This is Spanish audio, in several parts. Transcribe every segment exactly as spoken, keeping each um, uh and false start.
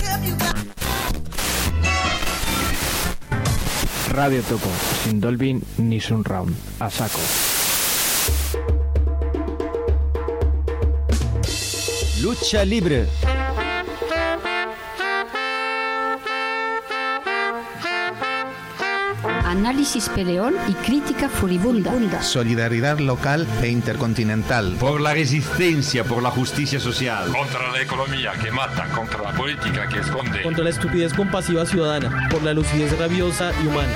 Radio Topo, sin Dolby ni Surround, a saco. Lucha libre. Análisis peleón y crítica furibunda. Solidaridad local e intercontinental. Por la resistencia, por la justicia social. Contra la economía que mata, contra la política que esconde. Contra la estupidez compasiva ciudadana, por la lucidez rabiosa y humana.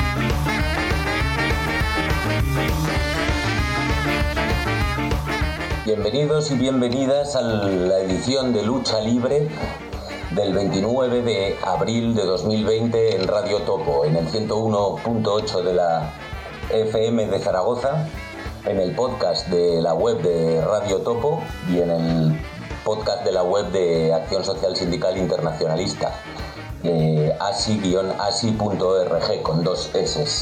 Bienvenidos y bienvenidas a la edición de Lucha Libre del veintinueve de abril de dos mil veinte en Radio Topo, en el ciento uno punto ocho de la F M de Zaragoza, en el podcast de la web de Radio Topo y en el podcast de la web de Acción Social Sindical Internacionalista, eh, asi guion asi punto org con dos eses.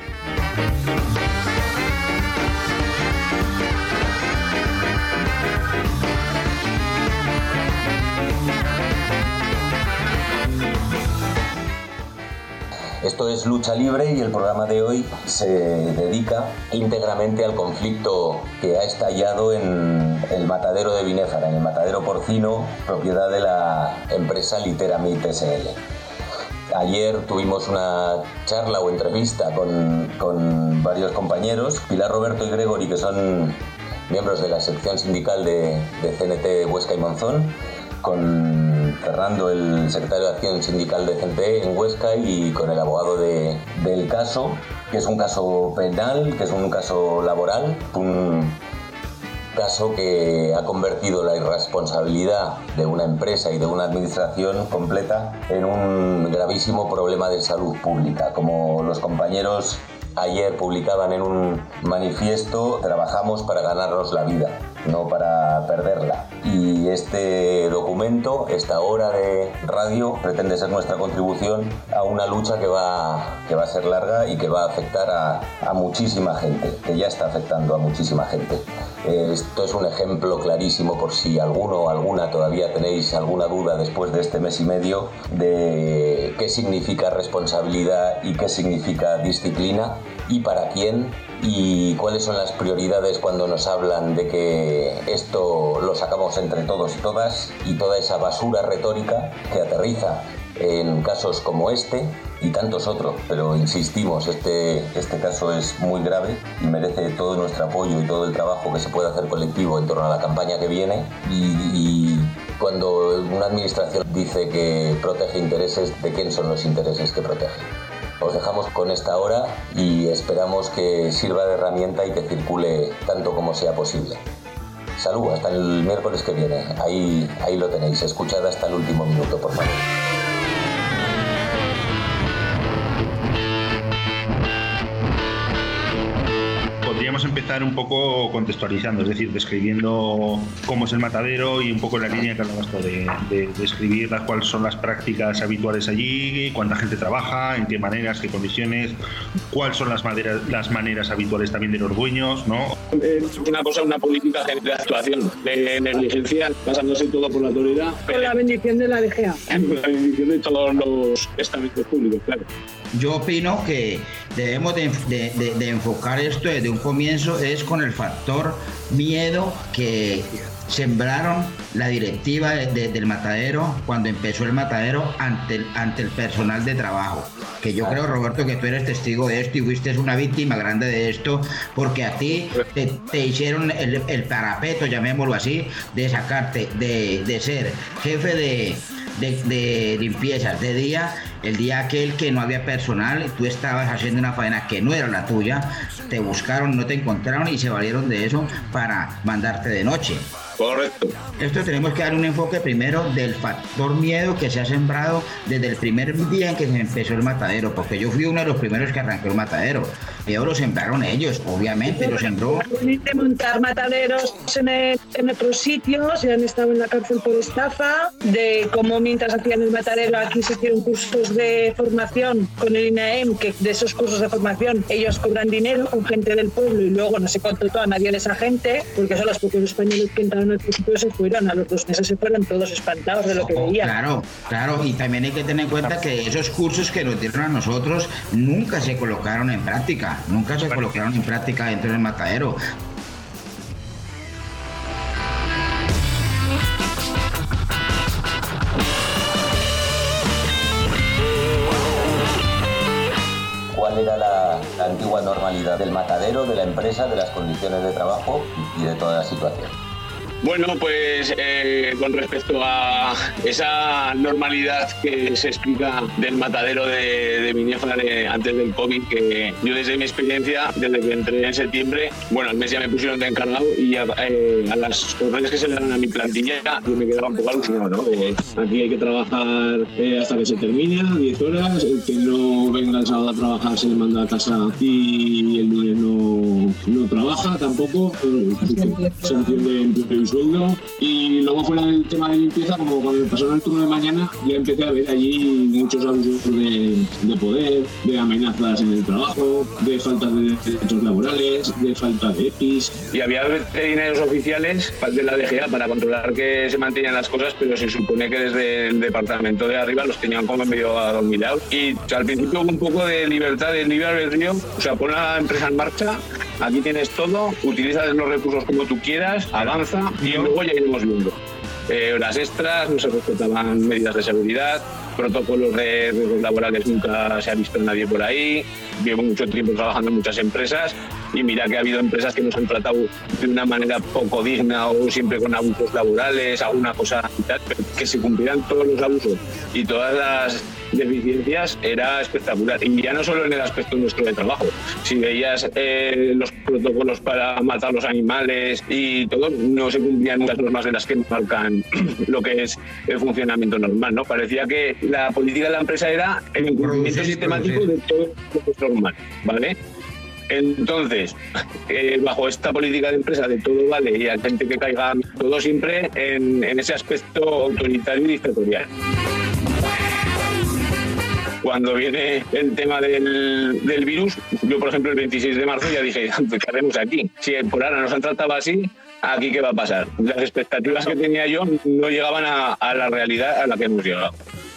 Esto es Lucha Libre y el programa de hoy se dedica íntegramente al conflicto que ha estallado en el matadero de Binéfara, en el matadero porcino, propiedad de la empresa Literamit S L. Ayer tuvimos una charla o entrevista con, con varios compañeros, Pilar, Roberto y Gregory, que son miembros de la sección sindical de, de C N T Huesca y Monzón, con Fernando, el secretario de Acción Sindical de C N T en Huesca, y con el abogado de, del caso, que es un caso penal, que es un caso laboral, un caso que ha convertido la irresponsabilidad de una empresa y de una administración completa en un gravísimo problema de salud pública. Como los compañeros ayer publicaban en un manifiesto, trabajamos para ganarnos la vida, no para perderla. Y este documento, esta hora de radio, pretende ser nuestra contribución a una lucha que va, que va a ser larga y que va a afectar a, a muchísima gente, que ya está afectando a muchísima gente. Esto es un ejemplo clarísimo, por si alguno o alguna todavía tenéis alguna duda después de este mes y medio, de qué significa responsabilidad y qué significa disciplina y para quién, y cuáles son las prioridades cuando nos hablan de que esto lo sacamos entre todos y todas, y toda esa basura retórica que aterriza en casos como este y tantos otros. Pero insistimos, este, este caso es muy grave y merece todo nuestro apoyo y todo el trabajo que se puede hacer colectivo en torno a la campaña que viene. Y, y cuando una administración dice que protege intereses, ¿de quién son los intereses que protege? Os dejamos con esta hora y esperamos que sirva de herramienta y que circule tanto como sea posible. Salud, hasta el miércoles que viene. Ahí, ahí lo tenéis. Escuchad hasta el último minuto, por favor. Podríamos empezar un poco contextualizando, es decir, describiendo cómo es el matadero y un poco la línea que hablamos de, de, de describir las, cuáles son las prácticas habituales allí, cuánta gente trabaja, en qué maneras, qué condiciones, cuáles son las maneras, las maneras habituales también de los dueños, ¿no? Es una cosa, una política de actuación, de negligencia, pasándose todo por la autoridad. Con la bendición de la D G A. Con la bendición de todos los estamentos públicos, claro. Yo opino que debemos de, de, de, de enfocar esto desde un comienzo, es con el factor miedo que sembraron la directiva de, de, del matadero cuando empezó el matadero ante el, ante el personal de trabajo. Que yo creo, Roberto, que tú eres testigo de esto y fuiste una víctima grande de esto, porque a ti te, te hicieron el, el parapeto, llamémoslo así, de sacarte de, de ser jefe de, de, de limpiezas de día, el día aquel que no había personal, tú estabas haciendo una faena que no era la tuya, te buscaron, no te encontraron y se valieron de eso para mandarte de noche. Correcto. Esto tenemos que dar un enfoque primero del factor miedo que se ha sembrado desde el primer día en que se empezó el matadero, porque yo fui uno de los primeros que arrancó el matadero. Ellos lo sembraron ellos, obviamente, lo sembró. De montar mataderos en, el, en otros sitios, ya han estado en la cárcel por estafa, de cómo mientras hacían el matadero aquí se hicieron cursos de formación con el INAEM, que de esos cursos de formación ellos cobran dinero con gente del pueblo y luego no se contrató a nadie de esa gente, porque son los propios españoles que entraron en el principio se fueron, a los dos meses se fueron todos espantados de lo que veían. Claro, claro, y también hay que tener en cuenta que esos cursos que nos dieron a nosotros nunca se colocaron en práctica, nunca se colocaron en práctica dentro del matadero. ¿Cuál era la, la antigua normalidad del matadero, de la empresa, de las condiciones de trabajo y de toda la situación? Bueno, pues eh, con respecto a esa normalidad que se explica del matadero de, de Binéfara de, antes del COVID, que yo desde mi experiencia, desde que entré en septiembre, bueno, al mes ya me pusieron de encargado y a, eh, a las órdenes que se le dan a mi plantilla yo me quedaba un poco alucinado, ¿no? Eh, aquí hay que trabajar eh, hasta que se termine, diez horas, el que no venga el sábado a trabajar se le manda a casa y el lunes no, no trabaja tampoco, eh, sanción de empleo sueldo. Y luego fuera del tema de limpieza, como cuando me pasaron el turno de mañana, ya empecé a ver allí muchos abusos de, de poder, de amenazas en el trabajo, de falta de derechos laborales, de falta de E P I S. Y había veterinarios oficiales de la D G A para controlar que se mantenían las cosas, pero se supone que desde el departamento de arriba los tenían como medio adormilados. Y o sea, al principio hubo un poco de libertad, de libre albedrío, o sea, pon la empresa en marcha, aquí tienes todo, utiliza los recursos como tú quieras, avanza y luego ya iremos viendo. Eh, horas extras, no se respetaban medidas de seguridad, protocolos de riesgos laborales nunca se ha visto nadie por ahí. Llevo mucho tiempo trabajando en muchas empresas y mira que ha habido empresas que nos han tratado de una manera poco digna o siempre con abusos laborales, alguna cosa y tal, pero que se cumplieran todos los abusos y todas las deficiencias era espectacular. Y ya no solo en el aspecto nuestro de trabajo, si veías eh, los protocolos para matar los animales y todo, no se cumplían muchas normas de las que marcan lo que es el funcionamiento normal, ¿no? Parecía que la política de la empresa era el incumplimiento sistemático de todo lo que es normal, ¿vale? Entonces, eh, bajo esta política de empresa de todo vale y hay gente que caiga todo siempre en, en ese aspecto autoritario y dictatorial. Cuando viene el tema del, del virus, yo por ejemplo el veintiséis de marzo ya dije, ¿qué hacemos aquí? Si por ahora nos han tratado así, ¿aquí qué va a pasar? Las expectativas que tenía yo no llegaban a, a la realidad a la que hemos llegado.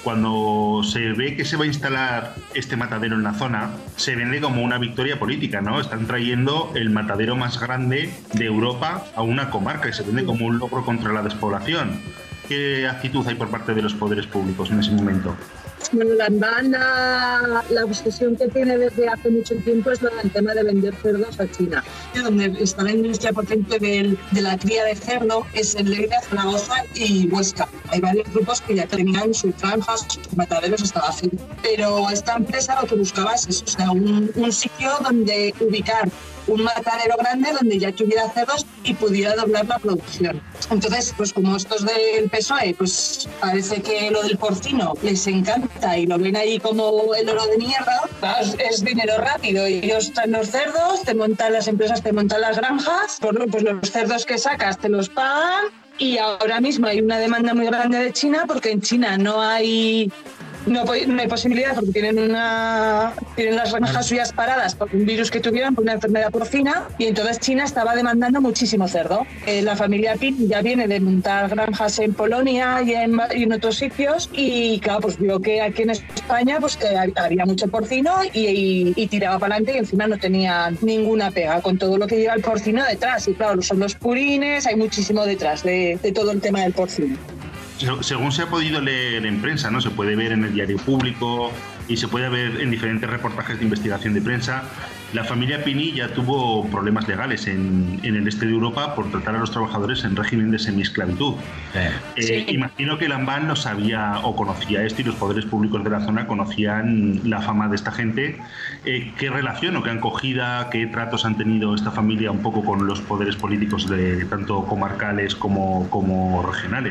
Cuando se ve que se va a instalar este matadero en la zona, se vende como una victoria política, ¿no? Están trayendo el matadero más grande de Europa a una comarca y se vende como un logro contra la despoblación. ¿Qué actitud hay por parte de los poderes públicos en ese momento? Bueno, la ANBAN, la, la obsesión que tiene desde hace mucho tiempo es lo del tema de vender cerdos a China. Donde está la industria potente de, de la cría de cerdo es en Lleida, Zaragoza y Huesca. Hay varios grupos que ya tenían sus granjas, sus mataderos hasta así. Pero esta empresa lo que buscaba es eso, o sea, un, un sitio donde ubicar un matadero grande donde ya tuviera cerdos y pudiera doblar la producción. Entonces, pues como estos del P S O E, pues parece que lo del porcino les encanta y lo ven ahí como el oro de mierda, es, es dinero rápido y ellos traen los cerdos, te montan las empresas, te montan las granjas, pues los cerdos que sacas te los pagan y ahora mismo hay una demanda muy grande de China porque en China no hay... No, no hay posibilidad porque tienen una tienen las granjas suyas paradas por un virus que tuvieron, por una enfermedad porcina, y entonces China estaba demandando muchísimo cerdo. Eh, la familia Pin ya viene de montar granjas en Polonia y en, y en otros sitios y claro, pues vio que aquí en España pues que había mucho porcino y, y, y tiraba para adelante y encima no tenía ninguna pega con todo lo que lleva el porcino detrás. Y claro, son los purines, hay muchísimo detrás de, de todo el tema del porcino. Según se ha podido leer en prensa, ¿no? Se puede ver en el diario público y se puede ver en diferentes reportajes de investigación de prensa, la familia Pini ya tuvo problemas legales en, en el este de Europa por tratar a los trabajadores en régimen de semiesclavitud. Eh, sí. Imagino que el ANBAN no sabía o conocía esto y los poderes públicos de la zona conocían la fama de esta gente. Eh, ¿Qué relación o qué acogida, qué tratos han tenido esta familia un poco con los poderes políticos de tanto comarcales como, como regionales?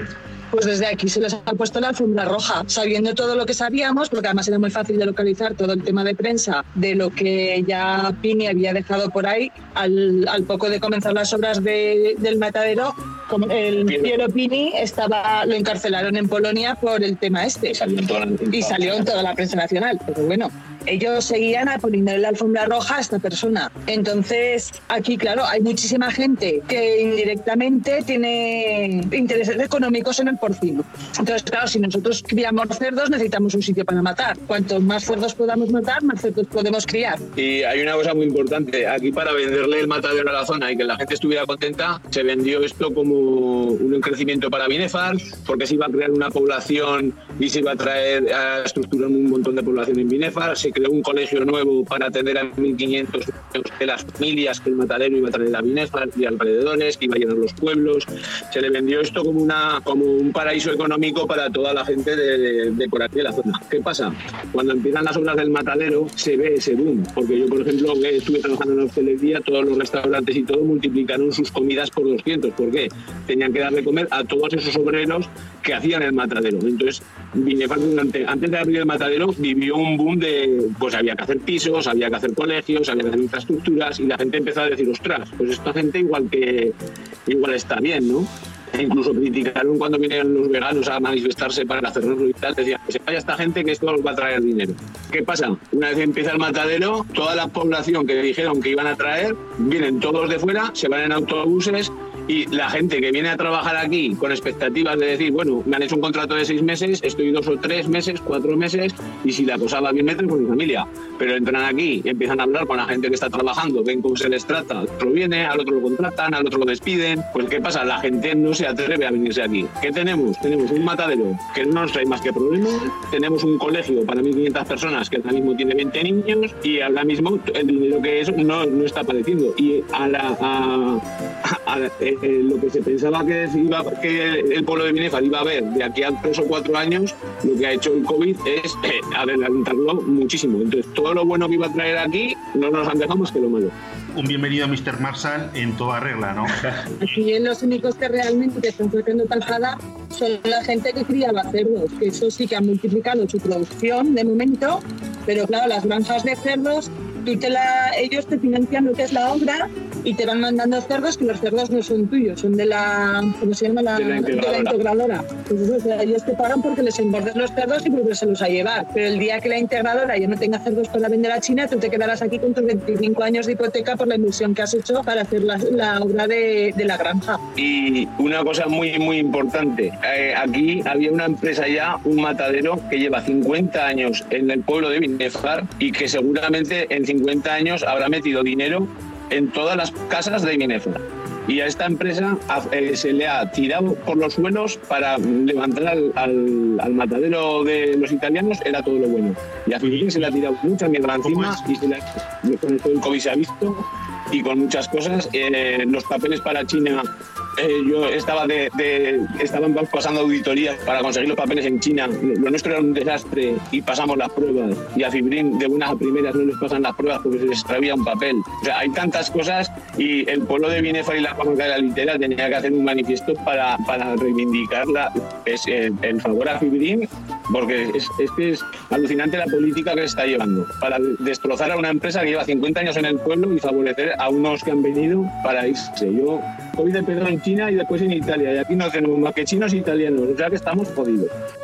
pues desde aquí se les ha puesto la alfombra roja, sabiendo todo lo que sabíamos, porque además era muy fácil de localizar todo el tema de prensa, de lo que ya Pini había dejado por ahí, al, al poco de comenzar las obras de, del matadero, como el Piero Pini estaba, lo encarcelaron en Polonia por el tema este. Y salió en toda la, y salió en toda la prensa nacional, pero bueno. Ellos seguían poniéndole la alfombra roja a esta persona. Entonces, aquí, claro, hay muchísima gente que indirectamente tiene intereses económicos en el porcino. Entonces, claro, si nosotros criamos cerdos, necesitamos un sitio para matar. Cuantos más cerdos podamos matar, más cerdos podemos criar. Y hay una cosa muy importante. Aquí, para venderle el matadero a la zona y que la gente estuviera contenta, se vendió esto como un crecimiento para Binefar, porque se iba a crear una población y se iba a traer a estructurar un montón de población en Binefar. Se creó un colegio nuevo para atender a mil quinientos de las familias que el matadero iba a traer a Binefar y alrededores, que iba a llenar los pueblos. Se le vendió esto como, una, como un paraíso económico para toda la gente de, de, de por aquí de la zona. ¿Qué pasa? Cuando empiezan las obras del matadero se ve ese boom, porque yo, por ejemplo, que estuve trabajando en la hostelería, todos los restaurantes y todo multiplicaron sus comidas por doscientos. ¿Por qué? Tenían que dar de comer a todos esos obreros que hacían el matadero. Entonces, Binefar, durante, antes de abrir el matadero, vivió un boom de, pues había que hacer pisos, había que hacer colegios, había que hacer infraestructuras, y la gente empezó a decir, ostras, pues esta gente igual que igual está bien, ¿no? E incluso criticaron cuando vinieron los veganos a manifestarse para hacernos y tal, decían que se vaya esta gente que esto nos va a traer dinero. ¿Qué pasa? Una vez empieza el matadero, toda la población que dijeron que iban a traer, vienen todos de fuera, se van en autobuses, y la gente que viene a trabajar aquí con expectativas de decir, bueno, me han hecho un contrato de seis meses, estoy dos o tres meses, cuatro meses, y si la cosa va bien me traigo con mi familia. Pero entran aquí y empiezan a hablar con la gente que está trabajando, ven cómo se les trata, al otro viene, al otro lo contratan, al otro lo despiden. Pues ¿qué pasa? La gente no se atreve a venirse aquí. ¿Qué tenemos? Tenemos un matadero que no nos trae más que problemas, tenemos un colegio para mil quinientas personas que ahora mismo tiene veinte niños, y ahora mismo el dinero que es no, no está apareciendo. Y a la... A, a, a, Eh, lo que se pensaba que, iba, que el pueblo de Binefar iba a ver de aquí a tres o cuatro años, lo que ha hecho el COVID es eh, adelantarlo muchísimo. Entonces, todo lo bueno que iba a traer aquí no nos han dejado más que lo malo. Un bienvenido a míster Marshall en toda regla, ¿no? Aquí los únicos que realmente están sacando tajada son la gente que criaba cerdos, que eso sí que ha multiplicado su producción de momento, pero claro, las granjas de cerdos, tú te la, ellos te financian lo que es la obra y te van mandando cerdos, que los cerdos no son tuyos, son de la, ¿cómo se llama? La, de la integradora. De la integradora. Pues eso, o sea, ellos te pagan porque les engordes los cerdos y volvérselos a llevar. Pero el día que la integradora ya no tenga cerdos para vender a China, tú te quedarás aquí con tus veinticinco años de hipoteca por la inversión que has hecho para hacer la, la obra de, de la granja. Y una cosa muy, muy importante, eh, aquí había una empresa ya, un matadero, que lleva cincuenta años en el pueblo de Binefar y que seguramente en cincuenta años habrá metido dinero en todas las casas de Binefar. Y a esta empresa eh, se le ha tirado por los suelos para levantar al, al, al matadero de los italianos, era todo lo bueno. Y a Filipinas se le ha tirado mucha mierda encima y se le ha, con el COVID se ha visto, y con muchas cosas. Eh, los papeles para China, eh, yo estaba de, de estaban pasando auditorías para conseguir los papeles en China. Lo nuestro era un desastre y pasamos las pruebas, y a Fibrin de buenas a primeras no les pasan las pruebas porque se les extravía un papel. O sea, hay tantas cosas, y el pueblo de Binefar y la comarca de la Litera tenía que hacer un manifiesto para, para reivindicar la, es, el, el favor a Fibrin, porque es, es que es alucinante la política que se está llevando para destrozar a una empresa que lleva cincuenta años en el pueblo y favorecer a unos que han venido para irse. Yo COVID empezó en China y después en Italia, y aquí no tenemos más que chinos e italianos, o sea que estamos jodidos.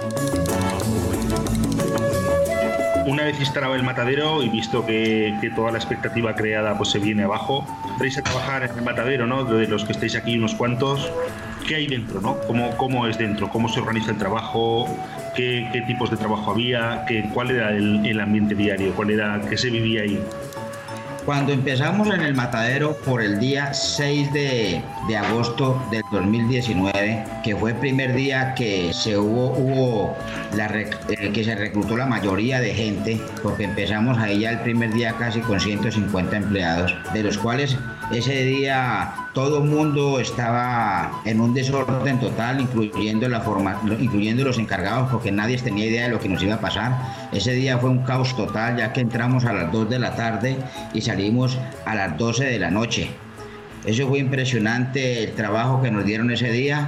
Una vez instalado el matadero y visto que, que toda la expectativa creada pues se viene abajo, entráis a trabajar en el matadero, ¿no? De los que estáis aquí unos cuantos, ¿qué hay dentro, no? ¿Cómo, cómo es dentro? ¿Cómo se organiza el trabajo? ¿Qué, qué tipos de trabajo había? ¿Qué, ¿Cuál era el, el ambiente diario? ¿Cuál era, qué se vivía ahí? Cuando empezamos en el matadero por el día seis de, de agosto del dos mil diecinueve, que fue el primer día que se hubo, hubo la rec, eh, que se reclutó la mayoría de gente, porque empezamos ahí ya el primer día casi con ciento cincuenta empleados, de los cuales ese día todo el mundo estaba en un desorden total, incluyendo, la forma, incluyendo los encargados, porque nadie tenía idea de lo que nos iba a pasar. Ese día fue un caos total, ya que entramos a las dos de la tarde y salimos a las doce de la noche. Eso fue impresionante, el trabajo que nos dieron ese día,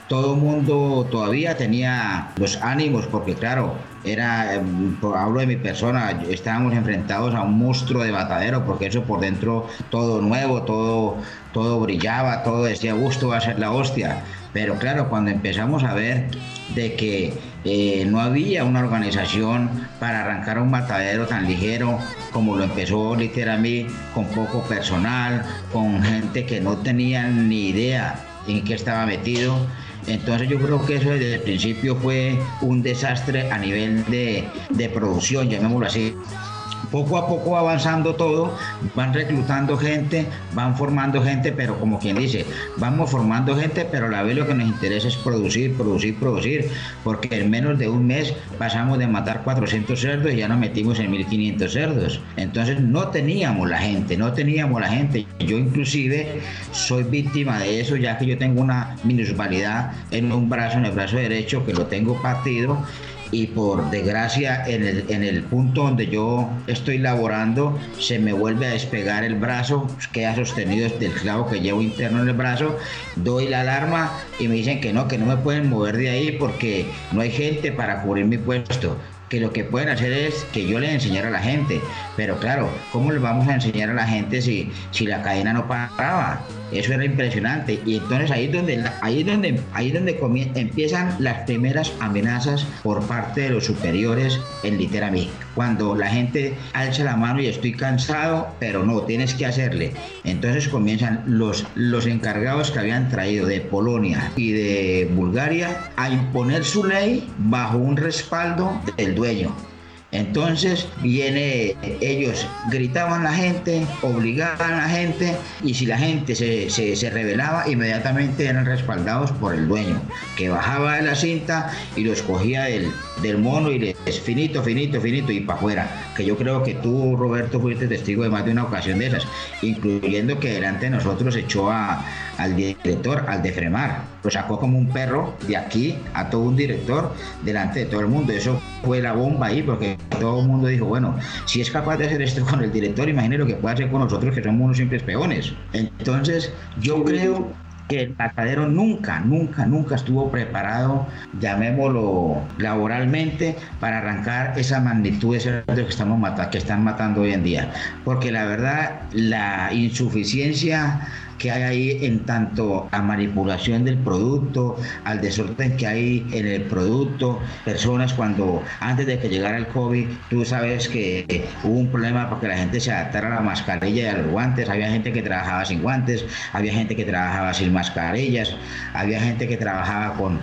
todo el mundo todavía tenía los ánimos, porque claro, era, eh, hablo de mi persona, estábamos enfrentados a un monstruo de matadero, porque eso por dentro todo nuevo, todo, todo brillaba, todo decía gusto, va a ser la hostia. Pero claro, cuando empezamos a ver de que eh, no había una organización para arrancar un matadero tan ligero como lo empezó literalmente, con poco personal, con gente que no tenía ni idea en qué estaba metido, entonces yo creo que eso desde el principio fue un desastre a nivel de, de producción, llamémoslo así. Poco a poco avanzando todo, van reclutando gente, van formando gente, pero como quien dice, vamos formando gente, pero a la vez lo que nos interesa es producir, producir, producir, porque en menos de un mes pasamos de matar cuatrocientos cerdos y ya nos metimos en mil quinientos cerdos. Entonces no teníamos la gente, no teníamos la gente. Yo inclusive soy víctima de eso, ya que yo tengo una minusvalidad en un brazo, en el brazo derecho, que lo tengo partido. Y por desgracia en el, en el punto donde yo estoy laborando se me vuelve a despegar el brazo, queda sostenido del clavo que llevo interno en el brazo, doy la alarma y me dicen que no, que no me pueden mover de ahí porque no hay gente para cubrir mi puesto, que lo que pueden hacer es que yo les enseñara a la gente, pero claro, ¿cómo les vamos a enseñar a la gente si, si la cadena no paraba? Eso era impresionante. Y entonces ahí es donde, ahí es donde, ahí es donde comien- empiezan las primeras amenazas por parte de los superiores en Literami. Cuando la gente alza la mano y estoy cansado, pero no, tienes que hacerle. Entonces comienzan los, los encargados que habían traído de Polonia y de Bulgaria a imponer su ley bajo un respaldo del dueño. Entonces viene, ellos gritaban a la gente, obligaban a la gente, y si la gente se, se, se rebelaba, inmediatamente eran respaldados por el dueño, que bajaba de la cinta y los cogía del, del mono y les finito, finito, finito y para afuera. Que yo creo que tú, Roberto, fuiste testigo de más de una ocasión de esas, incluyendo que delante de nosotros echó a, al director, al de Fremar, lo sacó como un perro de aquí a todo un director delante de todo el mundo. Eso fue la bomba ahí, porque todo el mundo dijo, bueno, si es capaz de hacer esto con el director, imagínate lo que puede hacer con nosotros, que somos unos simples peones. Entonces yo creo que el matadero nunca, nunca, nunca estuvo preparado, llamémoslo laboralmente, para arrancar esa magnitud de cerdos que, estamos mata- que están matando hoy en día. Porque la verdad, la insuficiencia que hay ahí en tanto a manipulación del producto, al desorden que hay en el producto, personas cuando antes de que llegara el COVID, tú sabes que hubo un problema para que la gente se adaptara a la mascarilla y a los guantes, había gente que trabajaba sin guantes, había gente que trabajaba sin mascarillas, había gente que trabajaba con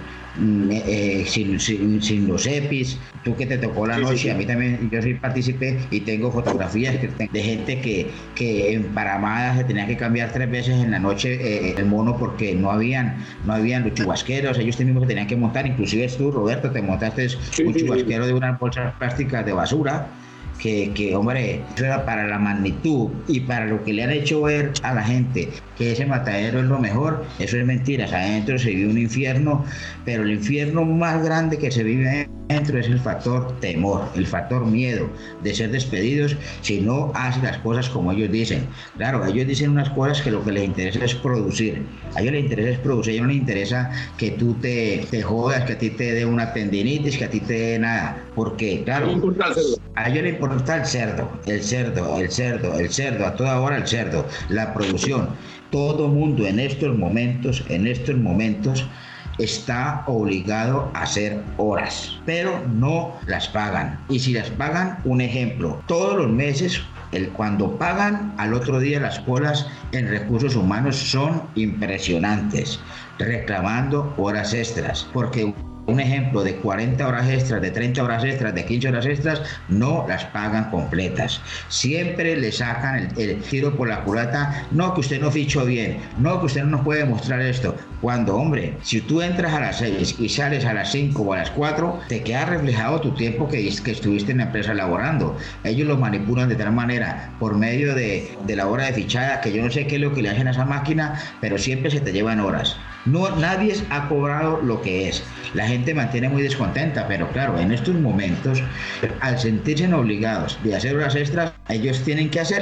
Eh, sin, sin, sin los EPIs, tú que te tocó la noche, sí, sí, sí. A mí también, yo soy partícipe y tengo fotografías de gente que, que en Paramada se tenía que cambiar tres veces en la noche eh, el mono porque no habían, no habían los chubasqueros, ellos mismos se tenían que montar, inclusive tú, Roberto, te montaste sí, un chubasquero sí, sí. de unas bolsas plásticas de basura. Que, que, hombre, eso era para la magnitud y para lo que le han hecho ver a la gente que ese matadero es lo mejor, eso es mentira. Adentro se vive un infierno, pero el infierno más grande que se vive adentro es el factor temor, el factor miedo de ser despedidos si no haces las cosas como ellos dicen. Claro, ellos dicen unas cosas que lo que les interesa es producir, a ellos les interesa es producir, a ellos no les interesa que tú te, te jodas, que a ti te dé una tendinitis, que a ti te dé nada, porque claro, a ellos les importa el cerdo, el cerdo, el cerdo, el cerdo, a toda hora el cerdo, la producción. Todo mundo en estos momentos, en estos momentos está obligado a hacer horas, pero no las pagan. Y si las pagan, un ejemplo, todos los meses, el, cuando pagan, al otro día las colas en recursos humanos son impresionantes, reclamando horas extras, porque un ejemplo de cuarenta horas extras, de treinta horas extras, de quince horas extras, no las pagan completas. Siempre le sacan el, el tiro por la culata, no que usted no fichó bien, no que usted no nos puede mostrar esto. Cuando, hombre, si tú entras a las seis y sales a las cinco o a las cuatro, te queda reflejado tu tiempo que, que estuviste en la empresa laborando. Ellos lo manipulan de tal manera, por medio de, de la hora de fichada, que yo no sé qué es lo que le hacen a esa máquina, pero siempre se te llevan horas. No, nadie ha cobrado lo que es. La gente mantiene muy descontenta, pero claro, en estos momentos, al sentirse obligados de hacer horas extras, ellos tienen que hacerlas.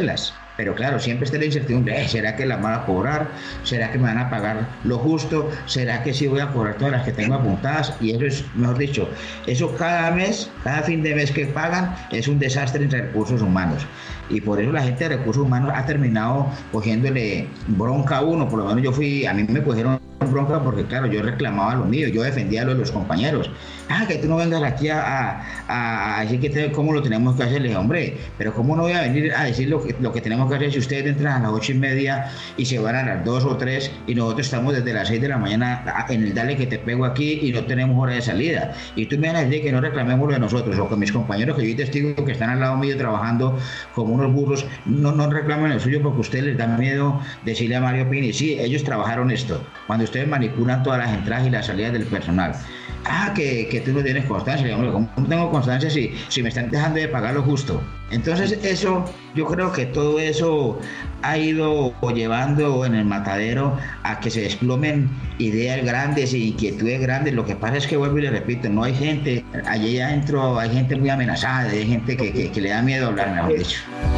Pero claro, siempre está la incertidumbre, eh, ¿será que la van a cobrar? ¿Será que me van a pagar lo justo? ¿Será que sí voy a cobrar todas las que tengo apuntadas? Y eso es, mejor dicho, eso cada mes, cada fin de mes que pagan es un desastre en recursos humanos. Y por eso la gente de recursos humanos ha terminado cogiéndole bronca a uno. Por lo menos yo fui, a mí me cogieron bronca porque claro, yo reclamaba lo mío, yo defendía lo de los compañeros. Ah, que tú no vengas aquí a, a, a decir que te, cómo lo tenemos que hacer. Le dije, hombre, pero cómo no voy a venir a decir lo que, lo que tenemos que hacer si ustedes entran a las ocho y media y se van a las dos o tres y nosotros estamos desde las seis de la mañana en el dale que te pego aquí y no tenemos hora de salida. Y tú me vas a decir que no reclamemos lo de nosotros, o que mis compañeros que yo testigo que están al lado mío trabajando como unos burros, no, no reclamen lo suyo porque a ustedes les da miedo decirle a Mario Pini, sí, ellos trabajaron esto, cuando ustedes manipulan todas las entradas y las salidas del personal. Ah, que, que tú no tienes constancia. Hombre, ¿cómo no tengo constancia si, si me están dejando de pagar lo justo? Entonces eso, yo creo que todo eso ha ido llevando en el matadero a que se desplomen ideas grandes e inquietudes grandes. Lo que pasa es que, vuelvo y le repito, no hay gente, allí adentro hay gente muy amenazada, hay gente que, que, que le da miedo hablar, mejor dicho.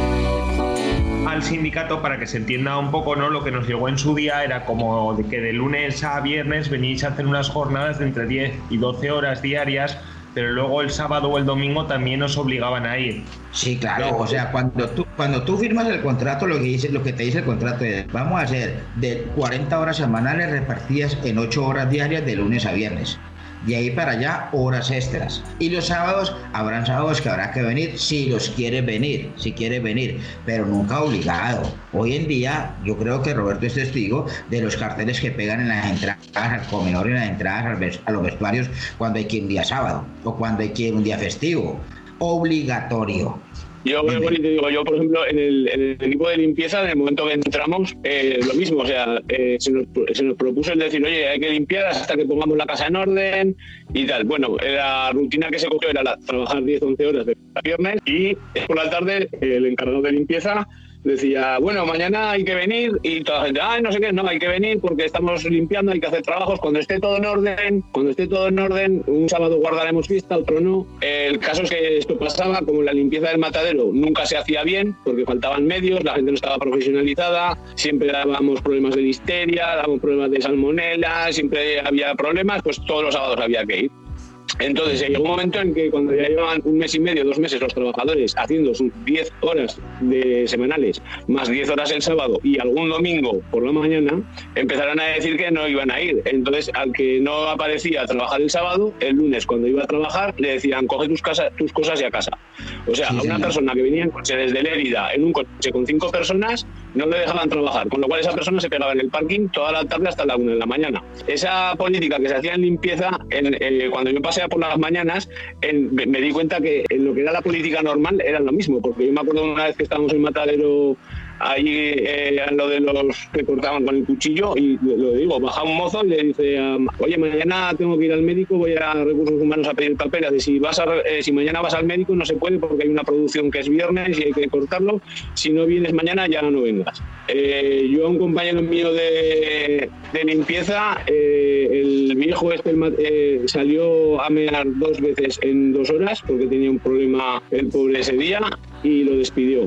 Al sindicato, para que se entienda un poco, ¿no? Lo que nos llegó en su día era como de que de lunes a viernes veníais a hacer unas jornadas de entre diez y doce horas diarias, pero luego el sábado o el domingo también os obligaban a ir. Sí, claro, o sea, cuando tú, cuando tú firmas el contrato, lo que dice, lo que te dice el contrato es, vamos a hacer de cuarenta horas semanales repartidas en ocho horas diarias de lunes a viernes. De ahí para allá, horas extras. Y los sábados, habrán sábados que habrá que venir si los quieres venir, si quieres venir, pero nunca obligado. Hoy en día, yo creo que Roberto es testigo de los carteles que pegan en las entradas al comedor y en las entradas a los vestuarios cuando hay que ir un día sábado o cuando hay que ir un día festivo. Obligatorio. Yo, bueno, te digo, yo, por ejemplo, en el, en el equipo de limpieza, en el momento que entramos, eh, lo mismo, o sea, eh, se, nos, se nos propuso el decir, oye, hay que limpiar hasta que pongamos la casa en orden y tal. Bueno, la rutina que se cogió era la, trabajar diez, once horas de viernes y por la tarde el encargado de limpieza decía, bueno, mañana hay que venir y toda la gente, ay, no sé qué, no, hay que venir porque estamos limpiando, hay que hacer trabajos, cuando esté todo en orden, cuando esté todo en orden, un sábado guardaremos fiesta, otro no. El caso es que esto pasaba, como la limpieza del matadero nunca se hacía bien porque faltaban medios, la gente no estaba profesionalizada, siempre dábamos problemas de listeria, dábamos problemas de salmonela, siempre había problemas, pues todos los sábados había que ir. Entonces llegó un momento en que cuando ya llevaban un mes y medio, dos meses los trabajadores haciendo sus diez horas de semanales, más diez horas el sábado y algún domingo por la mañana, empezaron a decir que no iban a ir. Entonces al que no aparecía a trabajar el sábado, el lunes cuando iba a trabajar le decían coge tus, casa, tus cosas y a casa. O sea, sí, a una señor. persona que venía en coche desde Lérida en un coche con cinco personas no le dejaban trabajar, con lo cual esa persona se pegaba en el parking toda la tarde hasta la una de la mañana. Esa política que se hacía en limpieza, en, eh, cuando yo pasé por las mañanas, en, me, me di cuenta que en lo que era la política normal era lo mismo, porque yo me acuerdo una vez que estábamos en Matadero ahí eh, lo de los que cortaban con el cuchillo y lo digo, baja un mozo y le dice um, oye, mañana tengo que ir al médico, voy a Recursos Humanos a pedir papeles, de si vas a, eh, si mañana vas al médico no se puede porque hay una producción que es viernes y hay que cortarlo, si no vienes mañana ya no vengas. Eh, yo a un compañero mío de, de limpieza, eh, el viejo este el, eh, salió a mear dos veces en dos horas porque tenía un problema el pobre ese día y lo despidió.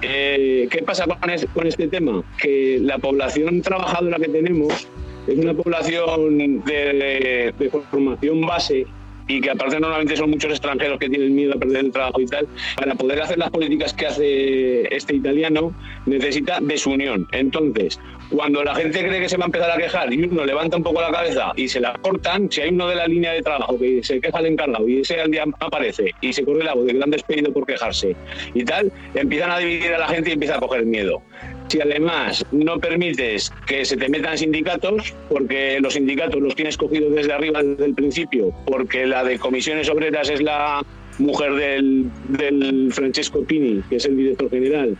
Eh, ¿Qué pasa con, es, con este tema? Que la población trabajadora que tenemos es una población de, de, de formación base y que aparte normalmente son muchos extranjeros que tienen miedo a perder el trabajo y tal. Para poder hacer las políticas que hace este italiano necesita desunión. Entonces, cuando la gente cree que se va a empezar a quejar y uno levanta un poco la cabeza y se la cortan, si hay uno de la línea de trabajo que se queja al encargado y ese al día aparece y se corre la voz de que le han despedido por quejarse y tal, empiezan a dividir a la gente y empieza a coger miedo. Si además no permites que se te metan sindicatos, porque los sindicatos los tienes cogidos desde arriba desde el principio, porque la de comisiones obreras es la mujer del, del Francesco Pini, que es el director general,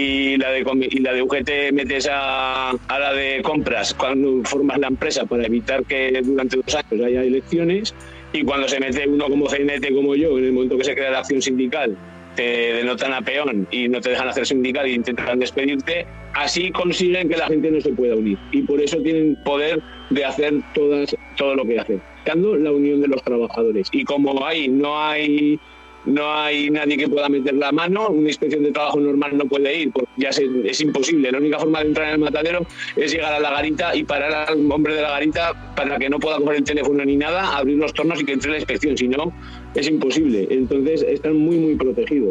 y la de, y la de U G T metes a, a la de compras cuando formas la empresa para evitar que durante dos años haya elecciones, y cuando se mete uno como C N T como yo, en el momento que se crea la acción sindical, te denotan a peón y no te dejan hacer sindical e intentan despedirte, así consiguen que la gente no se pueda unir. Y por eso tienen poder de hacer todas, todo lo que hacen, dando la unión de los trabajadores. Y como ahí no hay no hay nadie que pueda meter la mano, una inspección de trabajo normal no puede ir, porque ya se, es imposible. La única forma de entrar en el matadero es llegar a la garita y parar al hombre de la garita para que no pueda coger el teléfono ni nada, abrir los tornos y que entre la inspección, si no, es imposible. Entonces están muy, muy protegidos.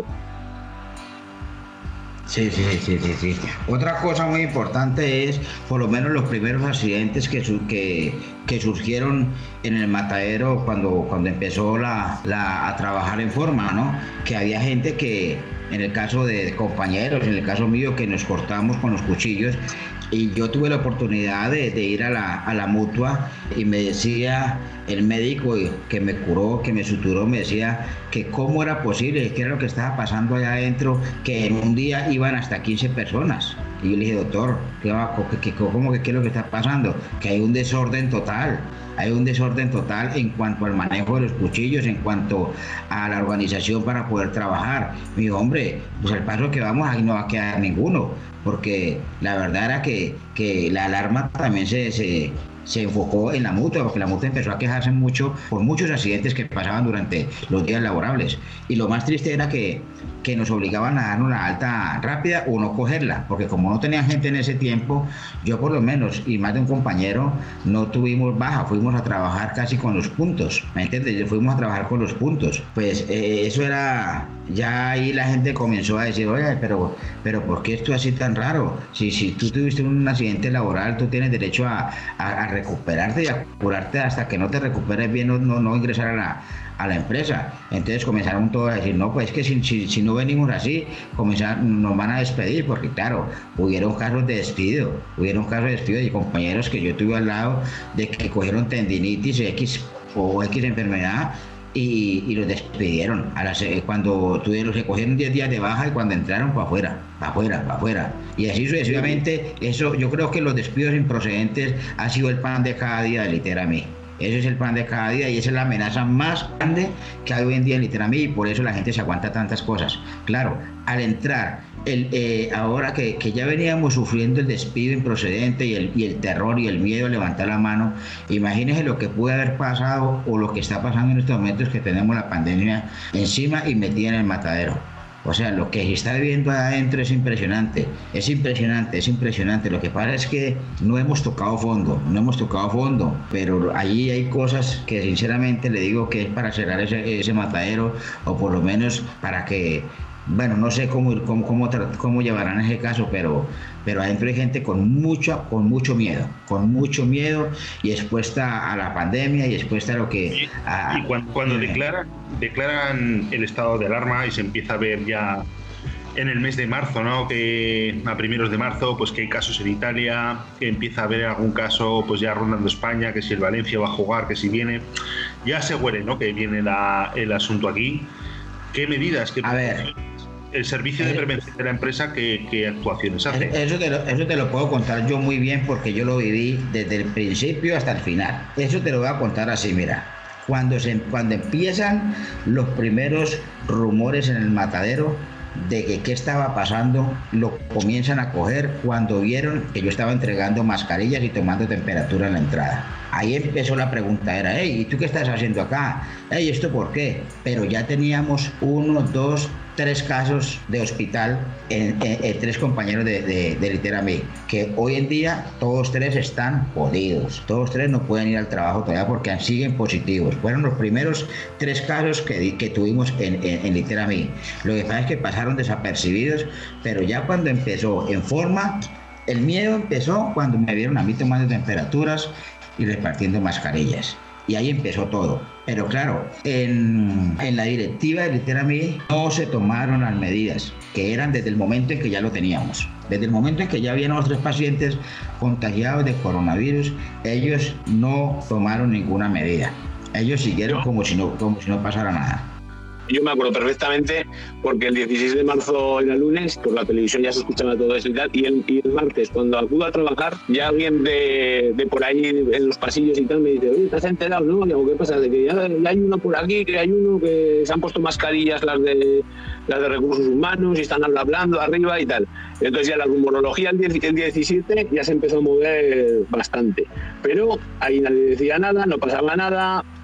Sí, sí, sí, sí, sí. Otra cosa muy importante es, por lo menos los primeros accidentes que, su, que, que surgieron en el matadero cuando, cuando empezó la, la, a trabajar en forma, ¿no? Que había gente que, en el caso de compañeros, en el caso mío, que nos cortamos con los cuchillos, y yo tuve la oportunidad de, de ir a la, a la mutua y me decía el médico que me curó, que me suturó, me decía que cómo era posible, qué era lo que estaba pasando allá adentro, que en un día iban hasta quince personas. Y yo le dije, doctor, ¿qué va, qué, ¿cómo que qué es lo que está pasando? Que hay un desorden total. Hay un desorden total en cuanto al manejo de los cuchillos, en cuanto a la organización para poder trabajar. Mi dijo, hombre, pues al paso que vamos ahí no va a quedar ninguno, porque la verdad era que, que la alarma también se, se, se enfocó en la mutua, porque la mutua empezó a quejarse mucho por muchos accidentes que pasaban durante los días laborables. Y lo más triste era que, que nos obligaban a darnos la alta rápida o no cogerla, porque como no tenían gente en ese tiempo, yo por lo menos, y más de un compañero, no tuvimos baja, fuimos a trabajar casi con los puntos, ¿me entiendes? Fuimos a trabajar con los puntos. Pues eh, eso era, ya ahí la gente comenzó a decir, oye, pero, pero ¿por qué esto es así tan raro? Si, si tú tuviste un accidente laboral, tú tienes derecho a, a, a recuperarte y a curarte hasta que no te recuperes bien, no, no, no ingresar a la, a la empresa. Entonces comenzaron todos a decir, no, pues es que si, si, si no venimos así, comenzaron, nos van a despedir, porque claro, hubieron casos de despido, hubieron casos de despido y compañeros que yo tuve al lado de que cogieron tendinitis X o X enfermedad y, y los despidieron. A las, cuando tuvieron, se cogieron diez días de baja y cuando entraron para afuera, para afuera, para afuera. Y así sucesivamente, eso, yo creo que los despidos improcedentes ha sido el pan de cada día de Literamí. Ese es el pan de cada día y esa es la amenaza más grande que hay hoy en día en Literamí, y por eso la gente se aguanta tantas cosas. Claro, al entrar, el, eh, ahora que, que ya veníamos sufriendo el despido improcedente y el, y el terror y el miedo a levantar la mano, imagínense lo que puede haber pasado o lo que está pasando en estos momentos, que tenemos la pandemia encima y metida en el matadero. O sea, lo que se está viviendo adentro es impresionante, es impresionante, es impresionante. Lo que pasa es que no hemos tocado fondo, no hemos tocado fondo, pero allí hay cosas que sinceramente le digo que es para cerrar ese, ese matadero, o por lo menos para que, bueno, no sé cómo, cómo, cómo, cómo llevarán ese caso, pero, pero adentro hay gente con mucho, con mucho miedo, con mucho miedo y expuesta a la pandemia y expuesta a lo que... A, y cuando, cuando declaran, declaran el estado de alarma y se empieza a ver ya en el mes de marzo, ¿no? Que a primeros de marzo, pues que hay casos en Italia, que empieza a haber algún caso pues ya rondando España, que si el Valencia va a jugar, que si viene, ya se huele, ¿no? Que viene la, el asunto aquí. ¿Qué medidas? Qué a ver... el servicio de prevención de la empresa, ¿qué, qué actuaciones hace? Eso te, lo, eso te lo puedo contar yo muy bien, porque yo lo viví desde el principio hasta el final. Eso te lo voy a contar así, mira. Cuando, se, cuando empiezan los primeros rumores en el matadero de que qué estaba pasando, lo comienzan a coger cuando vieron que yo estaba entregando mascarillas y tomando temperatura en la entrada. Ahí empezó la pregunta, era, hey, ¿y tú qué estás haciendo acá? Hey, ¿esto por qué? Pero ya teníamos uno, dos, tres casos de hospital en, en, en tres compañeros de, de, de Literamí, que hoy en día todos tres están jodidos. Todos tres no pueden ir al trabajo todavía porque siguen positivos. Fueron los primeros tres casos que, que tuvimos en, en, en Literamí. Lo que pasa es que pasaron desapercibidos, pero ya cuando empezó en forma, el miedo empezó cuando me vieron a mí tomando temperaturas y repartiendo mascarillas. Y ahí empezó todo. Pero claro, en, en la directiva de Literamí no se tomaron las medidas, que eran desde el momento en que ya lo teníamos. Desde el momento en que ya habían otros pacientes contagiados de coronavirus, ellos no tomaron ninguna medida. Ellos siguieron como si no, como si no pasara nada. Yo me acuerdo perfectamente porque el dieciséis de marzo era lunes, por la televisión ya se escuchaba todo eso y tal, y el, y el martes cuando acudo a trabajar, ya alguien de, de por ahí en los pasillos y tal me dice, oye, ¿te has enterado? No, digo, ¿qué pasa? De que ya, ya hay uno por aquí, que hay uno que se han puesto mascarillas, las de las de recursos humanos, y están hablando arriba y tal. Entonces ya la rumorología el diecisiete ya se empezó a mover bastante, pero ahí nadie decía nada, no pasaba nada.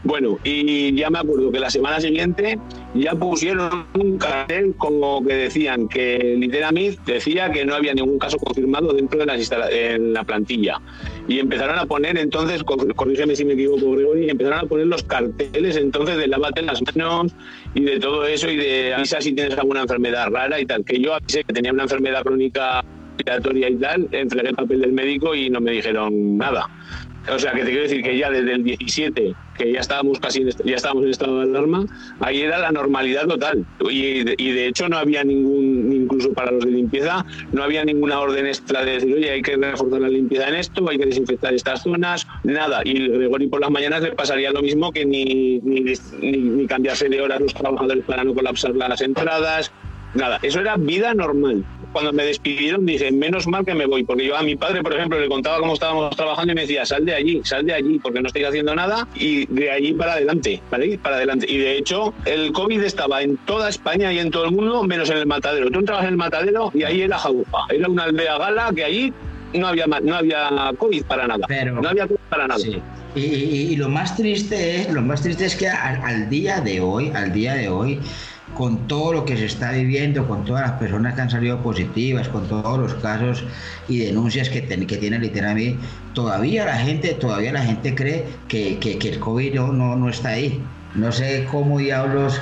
Bueno, y ya me acuerdo que la semana siguiente ya pusieron un cartel como que decían que Literamid decía que no había ningún caso confirmado dentro de las instala- en la plantilla. Y empezaron a poner entonces, corrígeme si me equivoco, Gregory, empezaron a poner los carteles entonces de lávate las manos y de todo eso y de avisa si tienes alguna enfermedad rara y tal. Que yo avisé que tenía una enfermedad crónica respiratoria y tal, entregué el papel del médico y no me dijeron nada. O sea, que te quiero decir que ya desde el diecisiete, que ya estábamos casi en, ya estábamos en estado de alarma, ahí era la normalidad total. Y de, y de hecho no había ningún, incluso para los de limpieza, no había ninguna orden extra de decir, oye, hay que reforzar la limpieza en esto, hay que desinfectar estas zonas, nada. Y Gregory por las mañanas le pasaría lo mismo que ni, ni, ni, ni cambiarse de horas los trabajadores para no colapsar las entradas, nada. Eso era vida normal. Cuando me despidieron dije, menos mal que me voy, porque yo a mi padre, por ejemplo, le contaba cómo estábamos trabajando y me decía, sal de allí, sal de allí, porque no estáis haciendo nada, y de allí para adelante, ¿vale? Para adelante. Y de hecho, el COVID estaba en toda España y en todo el mundo, menos en el Matadero. Tú entrabas en el Matadero y ahí era Jauja, era una aldea gala que allí no había, no había COVID para nada. Pero, no había COVID para nada. Sí. Y, y, y lo más triste es, lo más triste es que al, al día de hoy, al día de hoy, con todo lo que se está viviendo, con todas las personas que han salido positivas, con todos los casos y denuncias que, ten, que tiene Literamid, todavía la gente, todavía la gente cree que, que, que el COVID no, no, no está ahí. No sé cómo diablos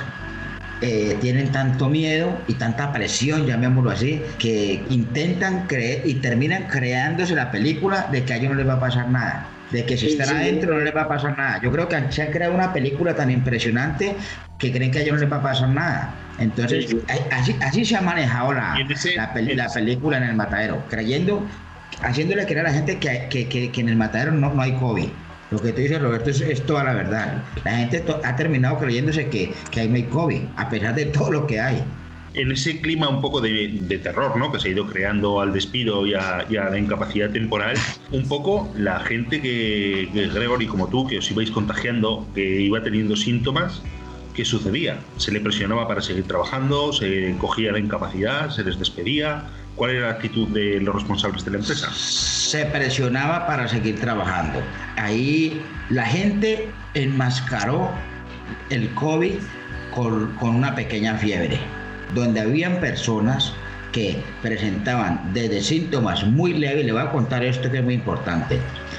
eh, tienen tanto miedo y tanta presión, llamémoslo así, que intentan creer y terminan creándose la película de que a ellos no les va a pasar nada. De que si están sí, adentro no les va a pasar nada. Yo creo que se han creado una película tan impresionante que creen que a ellos no les va a pasar nada. Entonces, sí, sí. Así, así se ha manejado la, ese, la, peli, la película en el Matadero, creyendo, haciéndole creer a la gente que, que, que, que en el Matadero no, no hay COVID. Lo que te dice Roberto es, es toda la verdad. La gente to, ha terminado creyéndose que, que ahí no hay COVID, a pesar de todo lo que hay. En ese clima un poco de, de terror, ¿no?, que se ha ido creando al despido y a, y a la incapacidad temporal, un poco la gente que, que Gregory como tú, que os ibais contagiando, que iba teniendo síntomas, ¿qué sucedía? ¿Se le presionaba para seguir trabajando? ¿Se cogía la incapacidad? ¿Se les despedía? ¿Cuál era la actitud de los responsables de la empresa? Se presionaba para seguir trabajando. Ahí la gente enmascaró el COVID con, con una pequeña fiebre, donde habían personas que presentaban desde síntomas muy leves. Le voy a contar esto que es muy importante.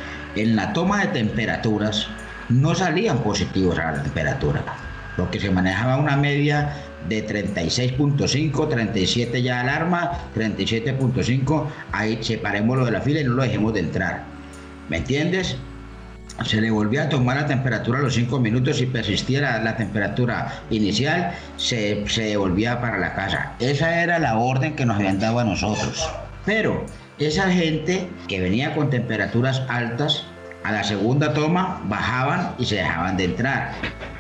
En la toma de temperaturas no salían positivos a la temperatura, porque se manejaba una media de treinta y seis punto cinco, treinta y siete ya alarma, treinta y siete punto cinco, ahí separémoslo de la fila y no lo dejemos de entrar. ¿Me entiendes? Se le volvía a tomar la temperatura a los cinco minutos y persistía la, la temperatura inicial, se, se devolvía para la casa. Esa era la orden que nos habían dado a nosotros. Pero esa gente que venía con temperaturas altas, a la segunda toma bajaban y se dejaban de entrar.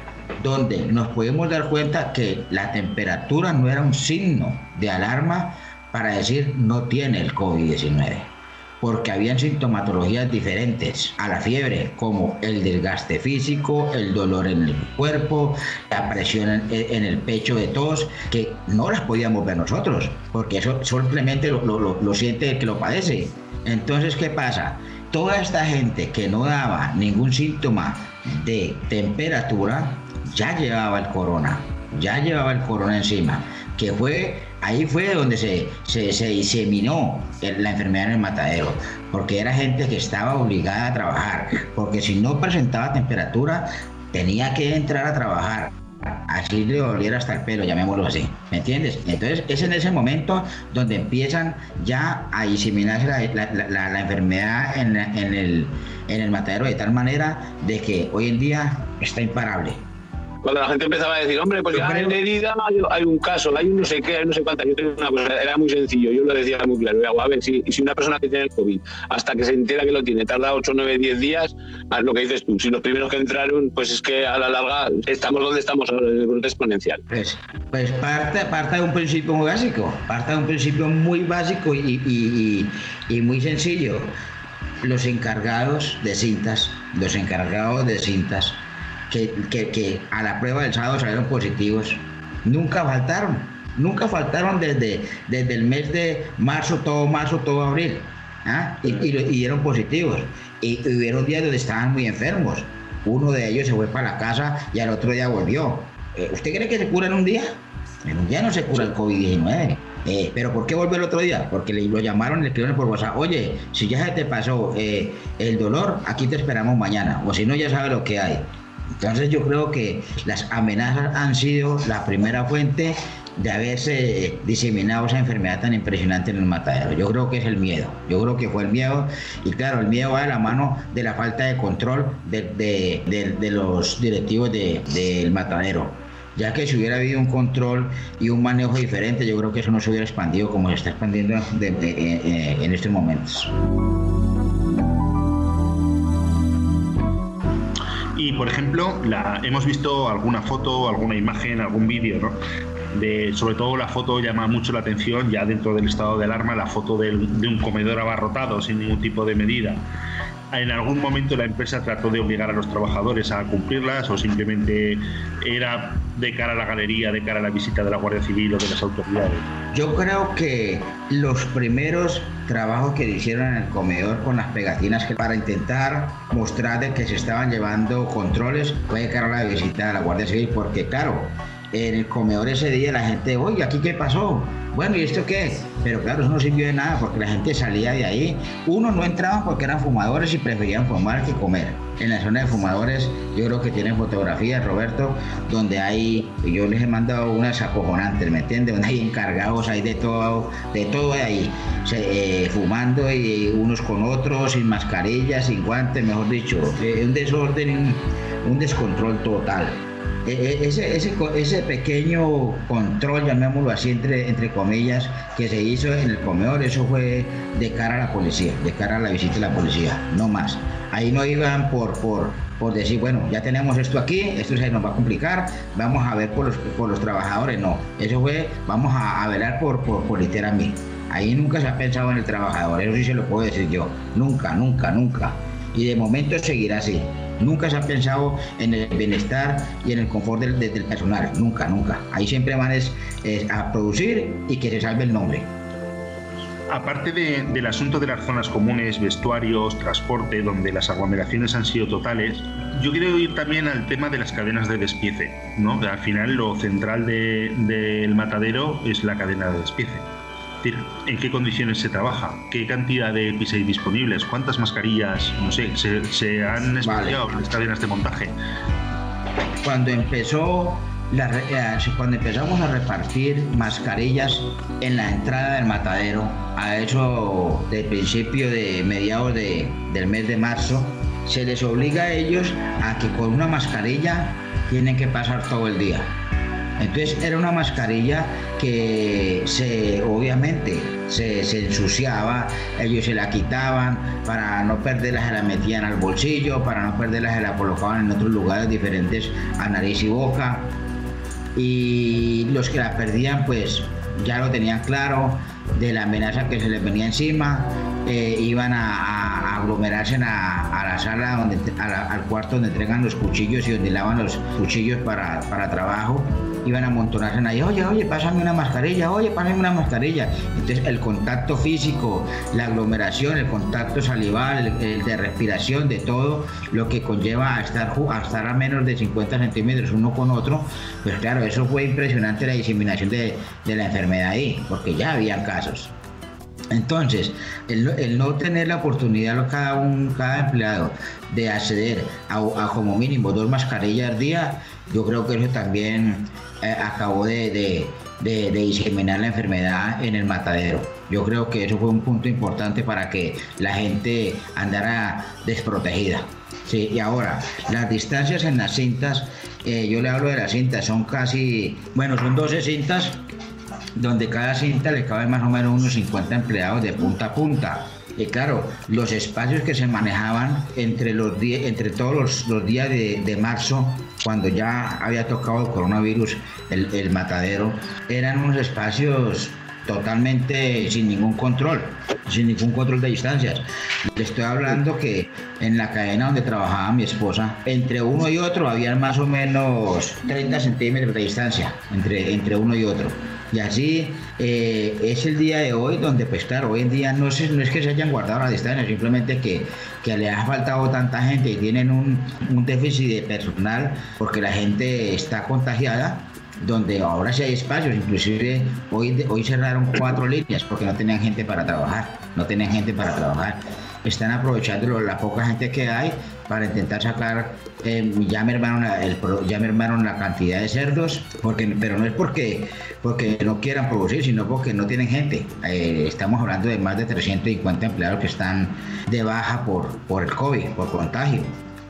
Donde nos podemos dar cuenta que la temperatura no era un signo de alarma para decir no tiene el COVID diecinueve. Porque habían sintomatologías diferentes a la fiebre, como el desgaste físico, el dolor en el cuerpo, la presión en, en el pecho de tos, que no las podíamos ver nosotros, porque eso simplemente lo, lo, lo siente el que lo padece. Entonces, ¿qué pasa? Toda esta gente que no daba ningún síntoma de temperatura, ya llevaba el corona, ya llevaba el corona encima, que fue... Ahí fue donde se, se, se diseminó la enfermedad en el Matadero, porque era gente que estaba obligada a trabajar, porque si no presentaba temperatura, tenía que entrar a trabajar, así le doliera hasta el pelo, llamémoslo así, ¿me entiendes? Entonces es en ese momento donde empiezan ya a diseminarse la, la, la, la enfermedad en, en, el, en el Matadero, de tal manera de que hoy en día está imparable. Cuando la gente empezaba a decir, hombre, pues ya en Herida hay, hay un caso, hay un no sé qué, hay no sé cuántas. Yo tengo una cosa, era muy sencillo, yo lo decía muy claro. A ver, si, si una persona que tiene el COVID, hasta que se entera que lo tiene, tarda ocho, nueve, diez días, haz lo que dices tú. Si los primeros que entraron, pues es que a la larga estamos donde estamos ahora, en el brote exponencial. Pues, pues parte, parte de un principio muy básico, parte de un principio muy básico y, y, y, y muy sencillo. Los encargados de cintas, los encargados de cintas, Que, que, que a la prueba del sábado salieron positivos, nunca faltaron, nunca faltaron desde, desde el mes de marzo, todo marzo, todo abril, ¿ah? y, y, y dieron positivos, y hubieron días donde estaban muy enfermos, uno de ellos se fue para la casa y al otro día volvió. Eh, ¿Usted cree que se cura en un día? En un día no se cura el COVID diecinueve. Eh, ¿Pero por qué volvió el otro día? Porque le, lo llamaron y le escribieron por WhatsApp: oye, si ya se te pasó eh, el dolor, aquí te esperamos mañana, o si no, ya sabes lo que hay. Entonces yo creo que las amenazas han sido la primera fuente de haberse diseminado esa enfermedad tan impresionante en el matadero. Yo creo que es el miedo, yo creo que fue el miedo, y claro, el miedo va de la mano de la falta de control de, de, de, de los directivos del de, de matadero, ya que si hubiera habido un control y un manejo diferente, yo creo que eso no se hubiera expandido como se está expandiendo de, de, de, de, en estos momentos. Y por ejemplo, la, hemos visto alguna foto, alguna imagen, algún vídeo, ¿no? De, sobre todo la foto llama mucho la atención, ya dentro del estado de alarma, la foto del, de un comedor abarrotado sin ningún tipo de medida. ¿En algún momento la empresa trató de obligar a los trabajadores a cumplirlas o simplemente era de cara a la galería, de cara a la visita de la Guardia Civil o de las autoridades? Yo creo que los primeros trabajos que hicieron en el comedor con las pegatinas para intentar mostrar de que se estaban llevando controles fue de cara a la visita de la Guardia Civil, porque claro, en el comedor ese día la gente, oye, ¿aquí qué pasó? Bueno, ¿y esto qué? Pero claro, eso no sirvió de nada porque la gente salía de ahí. Unos no entraban porque eran fumadores y preferían fumar que comer. En la zona de fumadores, yo creo que tienen fotografías, Roberto, donde hay, yo les he mandado unas acojonantes, ¿me entiendes? Donde hay encargados, hay de todo, de todo ahí, se, eh, fumando y unos con otros, sin mascarillas, sin guantes, mejor dicho, eh, un desorden, un descontrol total. Ese, ese, ese pequeño control, llamémoslo así, entre, entre comillas, que se hizo en el comedor, eso fue de cara a la policía, de cara a la visita de la policía, no más. Ahí no iban por, por, por decir, bueno, ya tenemos esto aquí, esto se nos va a complicar, vamos a ver por los, por los trabajadores, no. Eso fue, vamos a, a velar por, por, por literal a mí. Ahí nunca se ha pensado en el trabajador, eso sí se lo puedo decir yo, nunca, nunca, nunca. Y de momento seguirá así. Nunca se ha pensado en el bienestar y en el confort del, del personal, nunca, nunca. Ahí siempre van es, es a producir y que se salve el nombre. Aparte de, del asunto de las zonas comunes, vestuarios, transporte, donde las aglomeraciones han sido totales, yo quiero ir también al tema de las cadenas de despiece, ¿no? Al final lo central del de, de matadero es la cadena de despiece. ¿En qué condiciones se trabaja? ¿Qué cantidad de E P I hay disponibles? ¿Cuántas mascarillas, no sé, se, se han explicado vale. en las cadenas de montaje? Cuando empezó la, cuando empezamos a repartir mascarillas en la entrada del matadero, a eso de principio de mediados de, del mes de marzo, se les obliga a ellos a que con una mascarilla tienen que pasar todo el día. Entonces era una mascarilla que se, obviamente se, se ensuciaba, ellos se la quitaban, para no perderla se la metían al bolsillo, para no perderla se la colocaban en otros lugares diferentes a nariz y boca, y los que la perdían pues ya lo tenían claro de la amenaza que se les venía encima, eh, iban a, a aglomerarse a, a la sala, donde, a la, al cuarto donde entregan los cuchillos y donde lavan los cuchillos para, para trabajo. Iban a amontonarse ahí, oye, oye, pásame una mascarilla, oye, pásame una mascarilla. Entonces el contacto físico, la aglomeración, el contacto salival, el, el de respiración, de todo lo que conlleva a estar, a estar a menos de cincuenta centímetros uno con otro, pues claro, eso fue impresionante, la diseminación de, de la enfermedad ahí, porque ya habían casos. Entonces, el, el no tener la oportunidad cada, un, cada empleado de acceder a, a como mínimo dos mascarillas al día, yo creo que eso también eh, acabó de, de, de, de diseminar la enfermedad en el matadero. Yo creo que eso fue un punto importante para que la gente andara desprotegida. Sí, y ahora, las distancias en las cintas, eh, yo le hablo de las cintas, son casi, bueno, son doce cintas, donde cada cinta le caben más o menos unos cincuenta empleados de punta a punta. Y claro, los espacios que se manejaban entre, los días, entre todos los, los días de, de marzo, cuando ya había tocado el coronavirus, el, el matadero, eran unos espacios totalmente sin ningún control, sin ningún control de distancias. Le estoy hablando que en la cadena donde trabajaba mi esposa, entre uno y otro había más o menos treinta centímetros de distancia entre, entre uno y otro. Y así eh, es el día de hoy donde, pues claro, hoy en día no es, no es que se hayan guardado la distancia, simplemente que, que le ha faltado tanta gente y tienen un, un déficit de personal porque la gente está contagiada, donde ahora sí hay espacios. Inclusive hoy, hoy cerraron cuatro líneas porque no tenían gente para trabajar, no tenían gente para trabajar. Están aprovechando la poca gente que hay para intentar sacar, eh, ya mermaron la, el, ya mermaron la cantidad de cerdos, porque, pero no es porque, porque no quieran producir, sino porque no tienen gente. Eh, estamos hablando de más de trescientos cincuenta empleados que están de baja por, por el COVID, por contagio.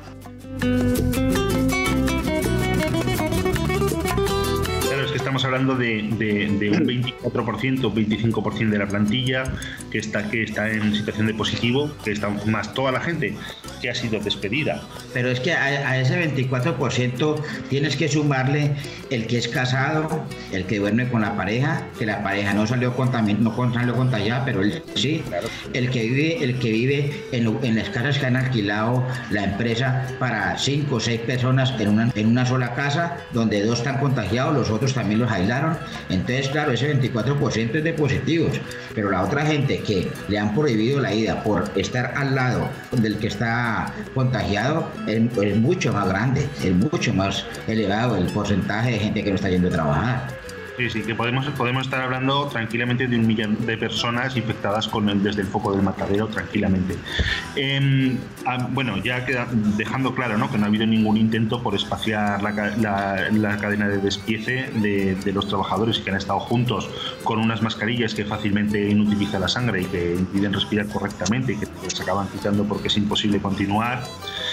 Estamos hablando de, de, de un veinticuatro por ciento, veinticinco por ciento de la plantilla que está, que está en situación de positivo, que está más toda la gente que ha sido despedida. Pero es que a, a ese veinticuatro por ciento tienes que sumarle el que es casado, el que duerme con la pareja, que la pareja no salió contaminada, no salió contagiada, pero él sí, claro. el que vive, el que vive en, en las casas que han alquilado la empresa para cinco o seis personas en una, en una sola casa, donde dos están contagiados, los otros también los aislaron. Entonces, claro, ese veinticuatro por ciento es de positivos, pero la otra gente que le han prohibido la ida por estar al lado del que está contagiado es, es mucho más grande, es mucho más elevado el porcentaje de gente que no está yendo a trabajar. Sí, sí, que podemos, podemos estar hablando tranquilamente de un millón de personas infectadas con el, desde el foco del matadero, tranquilamente. Eh, ah, bueno, ya queda, dejando claro, ¿no?, que no ha habido ningún intento por espaciar la, la, la cadena de despiece de, de los trabajadores que han estado juntos con unas mascarillas que fácilmente inutilizan la sangre y que impiden respirar correctamente y que se acaban quitando porque es imposible continuar.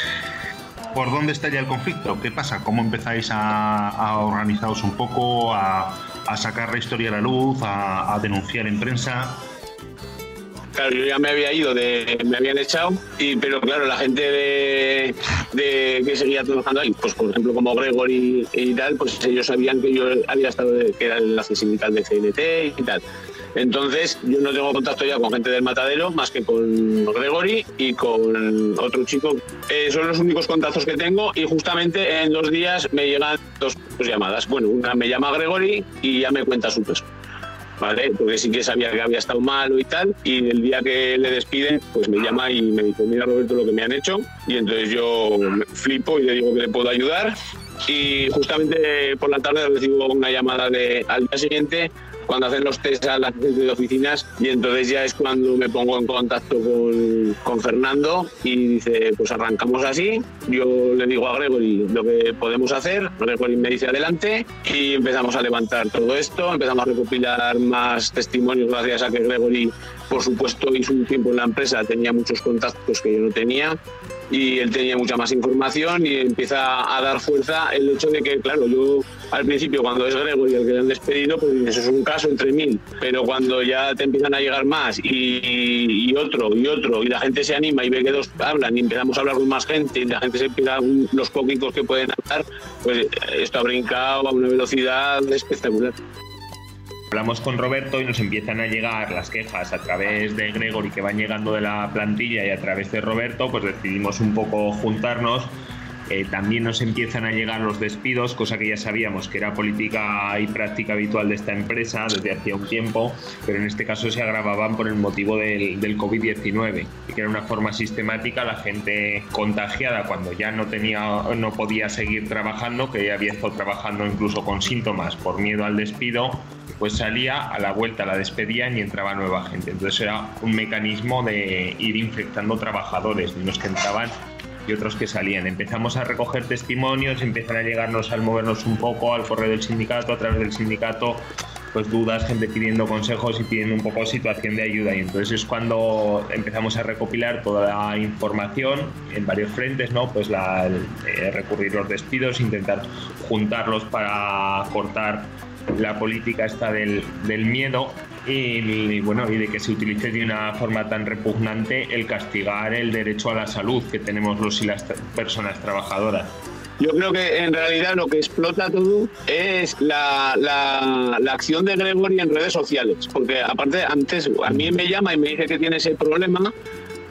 ¿Por dónde está ya el conflicto? ¿Qué pasa? ¿Cómo empezáis a, a organizaros un poco, a, a sacar la historia a la luz, a, a denunciar en prensa? Claro, yo ya me había ido, de, me habían echado, y, pero claro, la gente de, de que seguía trabajando ahí, pues por ejemplo como Gregory y tal, pues ellos sabían que yo había estado, de, que era el enlace sindical de C N T y tal. Entonces yo no tengo contacto ya con gente del matadero más que con Gregory y con otro chico. Eh, son los únicos contactos que tengo y justamente en dos días me llegan dos, dos llamadas. Bueno, una me llama Gregory y ya me cuenta su caso, ¿vale? Porque sí que sabía que había estado malo y tal, y el día que le despiden pues me llama y me dice: mira, Roberto, lo que me han hecho. Y entonces yo flipo y le digo que le puedo ayudar, y justamente por la tarde recibo una llamada de, al día siguiente, cuando hacen los test a las gente de oficinas, y entonces ya es cuando me pongo en contacto con, con Fernando y dice: pues arrancamos así. Yo le digo a Gregory lo que podemos hacer, Gregory me dice adelante, y empezamos a levantar todo esto, empezamos a recopilar más testimonios gracias a que Gregory, por supuesto, hizo un tiempo en la empresa, tenía muchos contactos que yo no tenía, y él tenía mucha más información, y empieza a dar fuerza el hecho de que, claro, yo al principio, cuando es Gregory el que le han despedido, pues eso es un caso entre mil, pero cuando ya te empiezan a llegar más y, y otro y otro, y la gente se anima y ve que dos hablan y empezamos a hablar con más gente y la gente se empieza, los poquitos que pueden hablar, pues esto ha brincado a una velocidad espectacular. Hablamos con Roberto y nos empiezan a llegar las quejas a través de Gregory, que van llegando de la plantilla, y a través de Roberto pues decidimos un poco juntarnos. Eh, también nos empiezan a llegar los despidos, cosa que ya sabíamos que era política y práctica habitual de esta empresa desde hacía un tiempo, pero en este caso se agravaban por el motivo del, del COVID diecinueve, y que era una forma sistemática. La gente contagiada, cuando ya no tenía, no podía seguir trabajando, que ya había estado trabajando incluso con síntomas por miedo al despido, pues salía, a la vuelta la despedían y entraba nueva gente. Entonces era un mecanismo de ir infectando trabajadores, de unos que entraban y otros que salían. Empezamos a recoger testimonios, empiezan a llegarnos, al movernos un poco al correo del sindicato, a través del sindicato, pues dudas, gente pidiendo consejos y pidiendo un poco situación de ayuda, y entonces es cuando empezamos a recopilar toda la información en varios frentes, ¿no? Pues la, el, eh, recurrir los despidos, intentar juntarlos para cortar la política esta del, del miedo, y, y bueno, y de que se utilice de una forma tan repugnante el castigar el derecho a la salud que tenemos los y las personas trabajadoras. Yo creo que en realidad lo que explota todo es la, la, la acción de Gregory en redes sociales, porque aparte antes a mí me llama y me dice que tiene ese problema,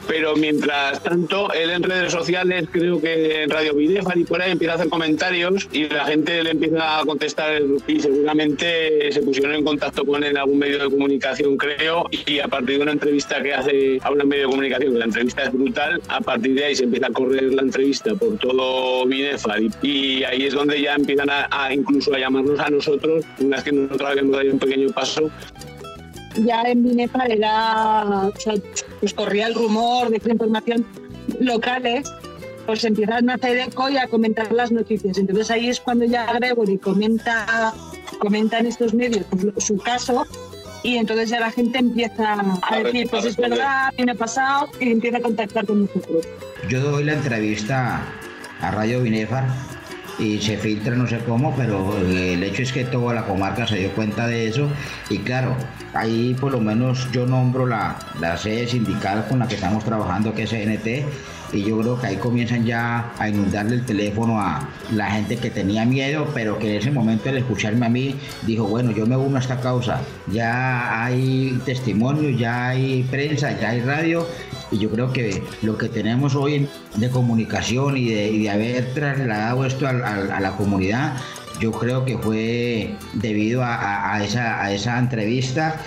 pero mientras tanto él en redes sociales, creo que en Radio Binefar y por ahí, empieza a hacer comentarios y la gente le empieza a contestar y seguramente se pusieron en contacto con él en algún medio de comunicación, creo, y a partir de una entrevista que hace a un medio de comunicación, que la entrevista es brutal, a partir de ahí se empieza a correr la entrevista por todo Binefar y, y ahí es donde ya empiezan a, a incluso a llamarnos a nosotros, una vez que nosotros habíamos dado un pequeño paso. Ya en Binefar era, o sea, pues corría el rumor de información locales, pues empiezan a hacer eco y a comentar las noticias. Entonces ahí es cuando ya Gregory comenta, comenta en estos medios pues, su caso, y entonces ya la gente empieza a decir, pues es verdad, me ha pasado, y empieza a contactar con nosotros. Yo doy la entrevista a Radio Binefar y se filtra no sé cómo, pero el hecho es que toda la comarca se dio cuenta de eso y claro, ahí por lo menos yo nombro la, la sede sindical con la que estamos trabajando, que es C N T, y yo creo que ahí comienzan ya a inundarle el teléfono a la gente que tenía miedo, pero que en ese momento al escucharme a mí dijo, bueno, yo me uno a esta causa, ya hay testimonio, ya hay prensa, ya hay radio, y yo creo que lo que tenemos hoy de comunicación y de, y de haber trasladado esto a, a, a la comunidad, yo creo que fue debido a, a, a, esa, a esa entrevista.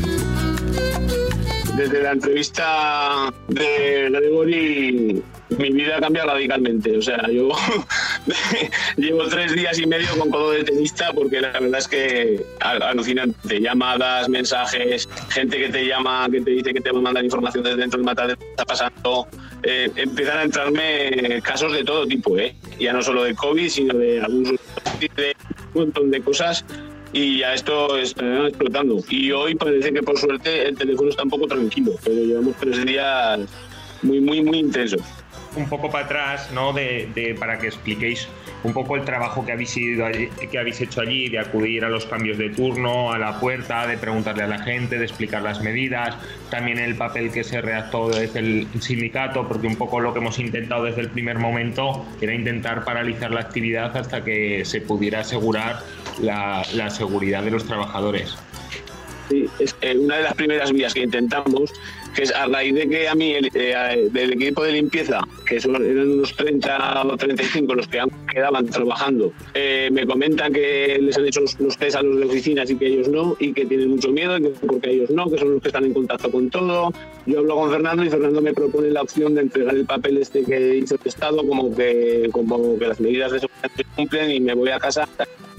Desde la entrevista de Gregory, mi vida cambia radicalmente. O sea, yo llevo tres días y medio con codo de tenista porque la verdad es que alucinante. Llamadas, mensajes, gente que te llama, que te dice que te va a mandar información desde dentro del matadero, está pasando. Eh, empiezan a entrarme casos de todo tipo, ¿eh? Ya no solo de COVID, sino de abusos, de un montón de cosas. Y ya esto está explotando. Y hoy parece que por suerte el teléfono está un poco tranquilo, pero llevamos tres días muy, muy, muy intensos. Un poco para atrás, ¿no? De, de, para que expliquéis un poco el trabajo que habéis, ido allí, que habéis hecho allí, de acudir a los cambios de turno, a la puerta, de preguntarle a la gente, de explicar las medidas, también el papel que se redactó desde el sindicato, porque un poco lo que hemos intentado desde el primer momento era intentar paralizar la actividad hasta que se pudiera asegurar la, la seguridad de los trabajadores. Sí, es eh, una de las primeras vías que intentamos, que es a raíz de que a mí el, eh, del equipo de limpieza, que son, eran unos treinta o treinta y cinco los que aún quedaban trabajando, eh, me comentan que les han hecho los, los test a los de oficinas y que ellos no, y que tienen mucho miedo, que porque ellos no, que son los que están en contacto con todo. Yo hablo con Fernando y Fernando me propone la opción de entregar el papel este que hizo el Estado, como que, como que las medidas de seguridad se cumplen y me voy a casa,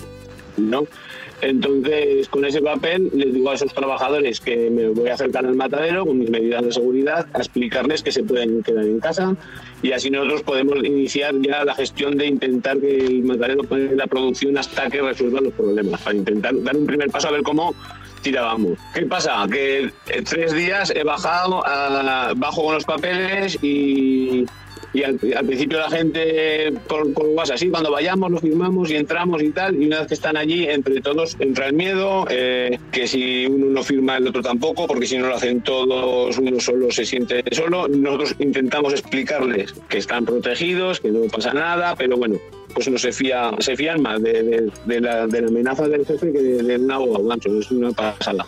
¿no? Entonces, con ese papel les digo a esos trabajadores que me voy a acercar al matadero con mis medidas de seguridad, a explicarles que se pueden quedar en casa, y así nosotros podemos iniciar ya la gestión de intentar que el matadero pare la producción hasta que resuelva los problemas, para intentar dar un primer paso a ver cómo tirábamos. ¿Qué pasa? Que en tres días he bajado, a, bajo con los papeles y... Y al, al principio la gente por, por WhatsApp, sí, cuando vayamos lo firmamos y entramos y tal, y una vez que están allí, entre todos entra el miedo, eh, que si uno no firma el otro tampoco, porque si no lo hacen todos, uno solo se siente solo. Nosotros intentamos explicarles que están protegidos, que no pasa nada, pero bueno, pues no se fía, se fían más de, de, de, la, de la amenaza del jefe que de, de un abogado, gancho, es una pasada.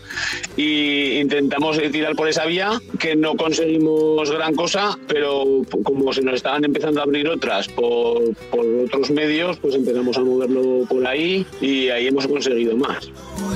Y intentamos tirar por esa vía, que no conseguimos gran cosa, pero como se nos estaban empezando a abrir otras por, por otros medios, pues empezamos a moverlo por ahí y ahí hemos conseguido más.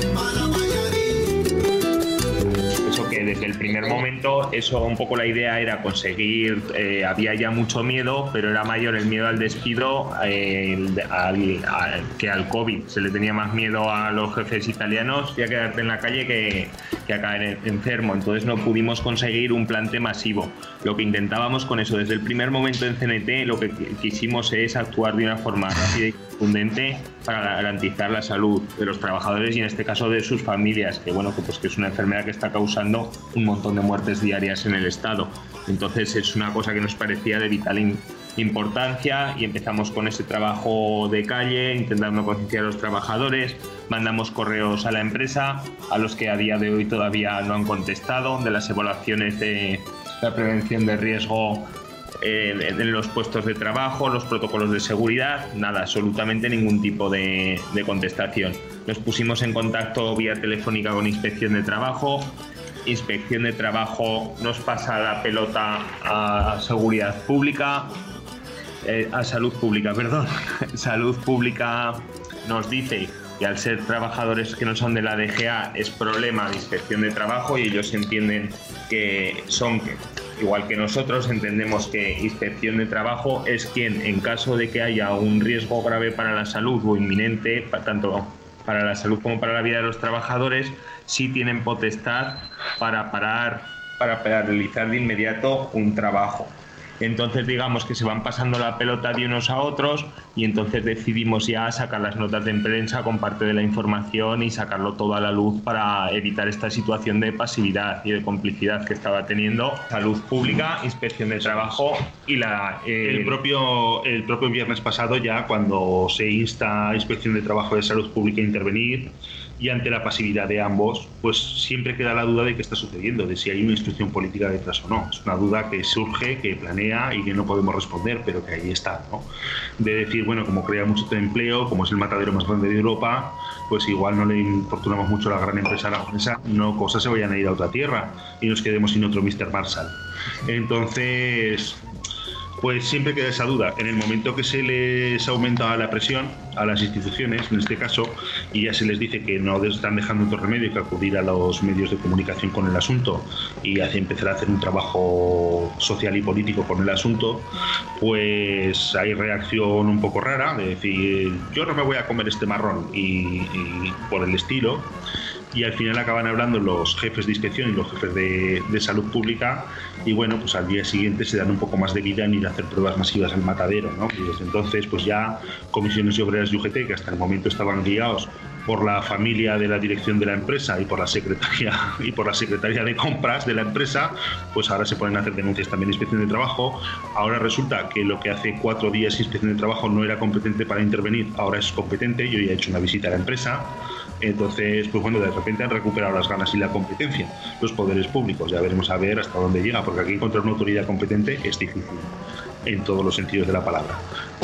Desde el primer momento, eso un poco la idea era conseguir, eh, había ya mucho miedo, pero era mayor el miedo al despido eh, al, al, que al COVID. Se le tenía más miedo a los jefes italianos y a quedarte en la calle que, que a caer enfermo. Entonces no pudimos conseguir un plante masivo. Lo que intentábamos con eso, desde el primer momento en C N T, lo que quisimos es actuar de una forma rápida y contundente para garantizar la salud de los trabajadores y en este caso de sus familias, que bueno, que, pues, que es una enfermedad que está causando un montón de muertes diarias en el Estado. Entonces es una cosa que nos parecía de vital in- importancia y empezamos con ese trabajo de calle, intentando concienciar a los trabajadores. Mandamos correos a la empresa, a los que a día de hoy todavía no han contestado, de las evaluaciones de la prevención de riesgo en los puestos de trabajo, los protocolos de seguridad, nada, absolutamente ningún tipo de, de contestación. Nos pusimos en contacto vía telefónica con Inspección de Trabajo Inspección de Trabajo nos pasa la pelota a Seguridad Pública, eh, a Salud Pública, perdón. Salud Pública nos dice que al ser trabajadores que no son de la D G A es problema de Inspección de Trabajo, y ellos entienden que son, igual que nosotros, entendemos que Inspección de Trabajo es quien, en caso de que haya un riesgo grave para la salud o inminente, tanto para la salud como para la vida de los trabajadores, sí tienen potestad para parar, para paralizar de inmediato un trabajo. Entonces digamos que se van pasando la pelota de unos a otros, y entonces decidimos ya sacar las notas de prensa con parte de la información y sacarlo todo a la luz para evitar esta situación de pasividad y de complicidad que estaba teniendo Salud Pública, Inspección de Trabajo y la... Eh... El, propio, el propio viernes pasado, ya cuando se insta a Inspección de Trabajo de Salud Pública a intervenir, y ante la pasividad de ambos, pues siempre queda la duda de qué está sucediendo, de si hay una instrucción política detrás o no. Es una duda que surge, que planea y que no podemos responder, pero que ahí está, ¿no? De decir, bueno, como crea mucho empleo, como es el matadero más grande de Europa, pues igual no le importunamos mucho a la gran empresa japonesa, no cosas se vayan a ir a otra tierra y nos quedemos sin otro míster Marshall. Entonces, pues siempre queda esa duda. En el momento que se les aumenta la presión a las instituciones, en este caso, y ya se les dice que no están dejando otro remedio que acudir a los medios de comunicación con el asunto y hace empezar a hacer un trabajo social y político con el asunto, pues hay reacción un poco rara de decir, yo no me voy a comer este marrón y, y por el estilo. Y al final acaban hablando los jefes de inspección y los jefes de, de salud pública, y bueno, pues al día siguiente se dan un poco más de vida en ir a hacer pruebas masivas al matadero, ¿no? Y desde entonces pues ya comisiones y obreras de U G T, que hasta el momento estaban guiados por la familia de la dirección de la empresa y por la secretaria y por la secretaria de compras de la empresa, pues ahora se ponen a hacer denuncias también de Inspección de Trabajo. Ahora resulta que lo que hace cuatro días Inspección de Trabajo no era competente para intervenir, ahora es competente. Yo ya he hecho una visita a la empresa. Entonces, pues bueno, de repente han recuperado las ganas y la competencia los poderes públicos. Ya veremos a ver hasta dónde llega, porque aquí encontrar una autoridad competente es difícil en todos los sentidos de la palabra.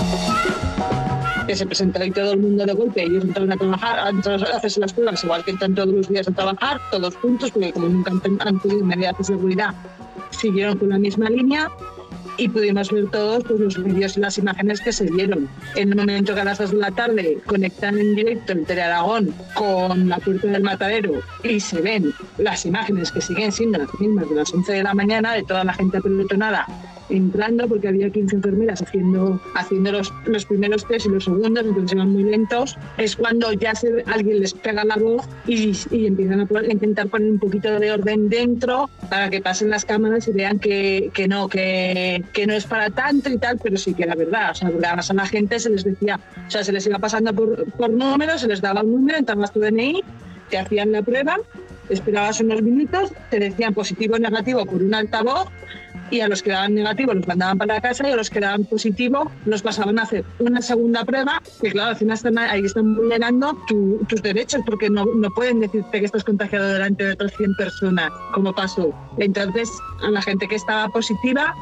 Que se presentó ahí todo el mundo de golpe, ellos entraron a trabajar, entraron a hacerse las pruebas, igual que entran todos los días a trabajar, todos juntos, porque como nunca han podido medidas de seguridad, siguieron con la misma línea. Y pudimos ver todos pues, los vídeos y las imágenes que se dieron. En el momento que a las dos de la tarde conectan en directo el Telearagón con la puerta del matadero y se ven las imágenes que siguen siendo las mismas de las once de la mañana, de toda la gente apelotonada entrando, porque había quince enfermeras haciendo, haciendo los, los primeros test y los segundos, entonces iban muy lentos, es cuando ya se, alguien les pega la voz y, y empiezan a, poner, a intentar poner un poquito de orden dentro para que pasen las cámaras y vean que, que no, que, que no es para tanto y tal, pero sí que era verdad. O sea, además a la gente se les decía, o sea, se les iba pasando por, por números, se les daba un número, entrabas tu D N I, te hacían la prueba, esperabas unos minutos, te decían positivo o negativo por un altavoz, y a los que daban negativo los mandaban para casa, y a los que daban positivo los pasaban a hacer una segunda prueba, que claro, al final están, ahí están vulnerando tu, tus derechos, porque no, no pueden decirte que estás contagiado delante de otras cien personas, como pasó. Entonces, a la gente que estaba positiva,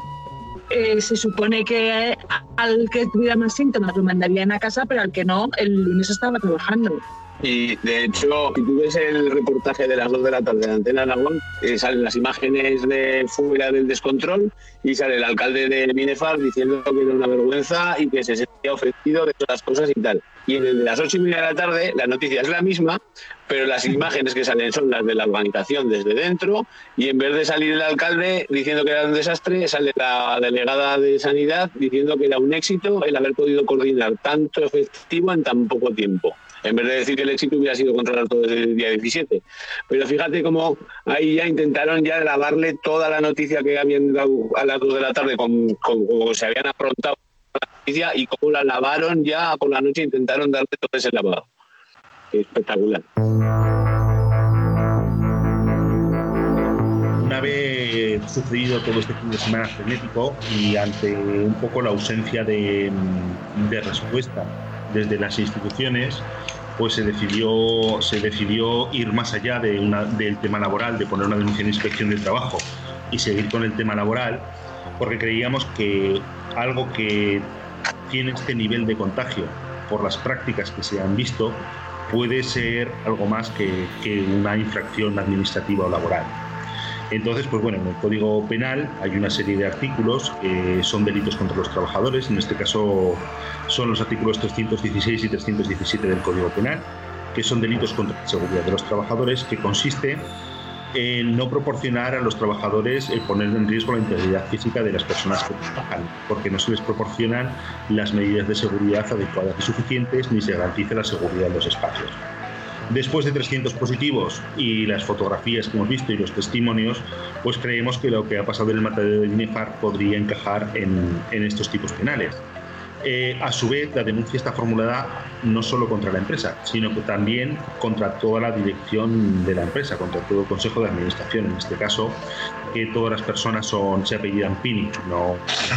eh, se supone que al que tuviera más síntomas lo mandarían a casa, pero al que no, el lunes estaba trabajando. Y de hecho, si tú ves el reportaje de las dos de la tarde de Antena Aragón, eh, salen las imágenes de fuera del descontrol y sale el alcalde de Binefar diciendo que era una vergüenza y que se sentía ofendido de todas las cosas y tal. Y en el de las ocho y media de la tarde la noticia es la misma, pero las imágenes que salen son las de la organización desde dentro, y en vez de salir el alcalde diciendo que era un desastre, sale la delegada de Sanidad diciendo que era un éxito el haber podido coordinar tanto efectivo en tan poco tiempo, en vez de decir que el éxito hubiera sido controlar todo desde el día diecisiete. Pero fíjate cómo ahí ya intentaron ya lavarle toda la noticia que habían dado a las dos de la tarde, con, con, como se habían afrontado la noticia, y cómo la lavaron ya por la noche, intentaron darle todo ese lavado. Espectacular. Una vez sucedido todo este fin de semana frenético y ante un poco la ausencia de, de respuesta desde las instituciones, pues se decidió, se decidió ir más allá de una, del tema laboral, de poner una denuncia en Inspección de Trabajo y seguir con el tema laboral, porque creíamos que algo que tiene este nivel de contagio por las prácticas que se han visto puede ser algo más que, que una infracción administrativa o laboral. Entonces, pues bueno, en el Código Penal hay una serie de artículos que son delitos contra los trabajadores, en este caso son los artículos trescientos dieciséis y trescientos diecisiete del Código Penal, que son delitos contra la seguridad de los trabajadores, que consiste en no proporcionar a los trabajadores, eh, poner en riesgo la integridad física de las personas que trabajan, porque no se les proporcionan las medidas de seguridad adecuadas y suficientes, ni se garantiza la seguridad en los espacios. Después de trescientos positivos y las fotografías que hemos visto y los testimonios, pues creemos que lo que ha pasado en el matadero de Binefar podría encajar en, en estos tipos penales. Eh, a su vez, la denuncia está formulada no solo contra la empresa, sino que también contra toda la dirección de la empresa, contra todo el Consejo de Administración, en este caso, que todas las personas son, se apellidan Pini, no.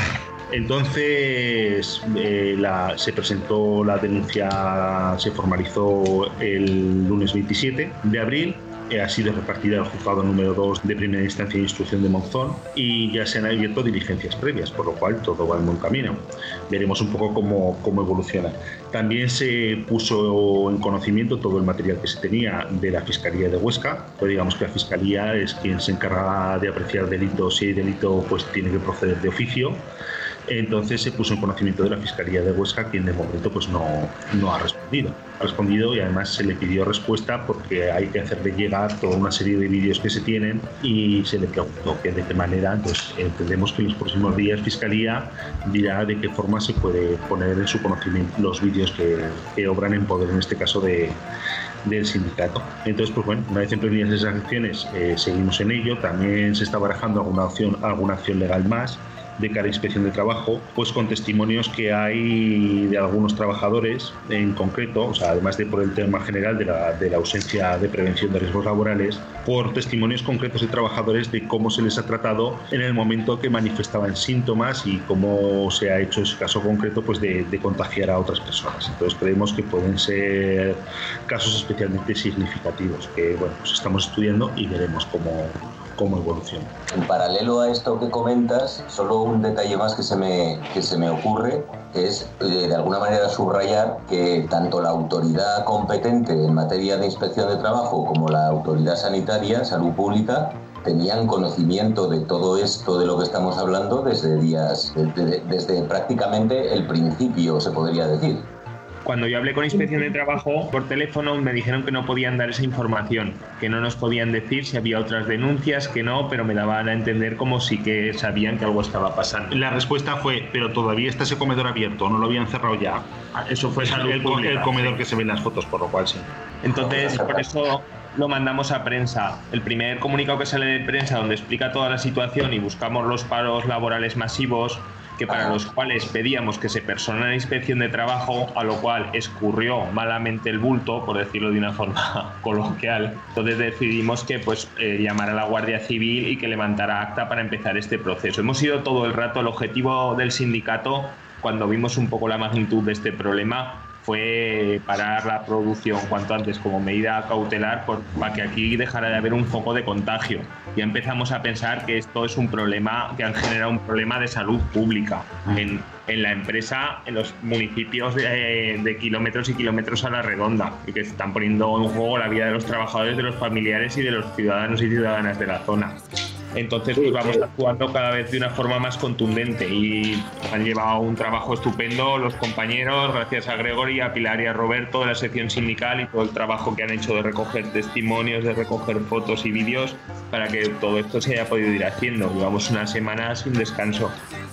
Entonces, eh, la, se presentó la denuncia, se formalizó el lunes veintisiete de abril. Ha sido repartida al juzgado número dos de primera instancia de instrucción de Monzón y ya se han abierto diligencias previas, por lo cual todo va en buen camino. Veremos un poco cómo, cómo evoluciona. También se puso en conocimiento todo el material que se tenía de la Fiscalía de Huesca, pues digamos que la Fiscalía es quien se encarga de apreciar delitos, si hay delito pues tiene que proceder de oficio. Entonces se puso en conocimiento de la Fiscalía de Huesca, quien de momento pues no, no ha respondido. Ha respondido y además se le pidió respuesta porque hay que hacerle llegar toda una serie de vídeos que se tienen y se le preguntó que de qué manera. Entonces entendemos que en los próximos días Fiscalía dirá de qué forma se puede poner en su conocimiento los vídeos que, que obran en poder, en este caso, de del sindicato. Entonces, pues bueno, una vez emprendidas esas acciones, eh, seguimos en ello. También se está barajando alguna opción, alguna acción legal más de cara a inspección de trabajo, pues con testimonios que hay de algunos trabajadores en concreto, o sea, además de por el tema general de la, de la ausencia de prevención de riesgos laborales, por testimonios concretos de trabajadores de cómo se les ha tratado en el momento que manifestaban síntomas y cómo se ha hecho ese caso concreto pues de, de contagiar a otras personas. Entonces creemos que pueden ser casos especialmente significativos que, bueno, pues estamos estudiando y veremos cómo cómo evoluciona. En paralelo a esto que comentas, solo un detalle más que se me, que se me ocurre es eh, de alguna manera subrayar que tanto la autoridad competente en materia de inspección de trabajo como la autoridad sanitaria, salud pública, tenían conocimiento de todo esto de lo que estamos hablando desde días, desde, desde prácticamente el principio, se podría decir. Cuando yo hablé con Inspección de Trabajo por teléfono me dijeron que no podían dar esa información, que no nos podían decir si había otras denuncias, que no, pero me daban a entender como si que sabían que algo estaba pasando. La respuesta fue, pero todavía está ese comedor abierto, no lo habían cerrado ya. Eso fue salud el, pública, el comedor sí. Que se ve en las fotos, por lo cual sí. Entonces, por eso lo mandamos a prensa. El primer comunicado que sale de prensa donde explica toda la situación y buscamos los paros laborales masivos, que para los cuales pedíamos que se personara la inspección de trabajo, a lo cual escurrió malamente el bulto, por decirlo de una forma coloquial. Entonces decidimos que pues eh, llamar a la Guardia Civil y que levantara acta para empezar este proceso. Hemos sido todo el rato, el objetivo del sindicato, cuando vimos un poco la magnitud de este problema, fue parar la producción cuanto antes como medida cautelar por, para que aquí dejara de haber un foco de contagio. Ya empezamos a pensar que esto es un problema, que han generado un problema de salud pública en, en la empresa, en los municipios de, de kilómetros y kilómetros a la redonda, y que están poniendo en juego la vida de los trabajadores, de los familiares y de los ciudadanos y ciudadanas de la zona. Entonces pues vamos actuando cada vez de una forma más contundente y han llevado un trabajo estupendo los compañeros, gracias a Gregory, a Pilar y a Roberto de la sección sindical y todo el trabajo que han hecho de recoger testimonios, de recoger fotos y vídeos para que todo esto se haya podido ir haciendo. Llevamos unas semanas sin descanso.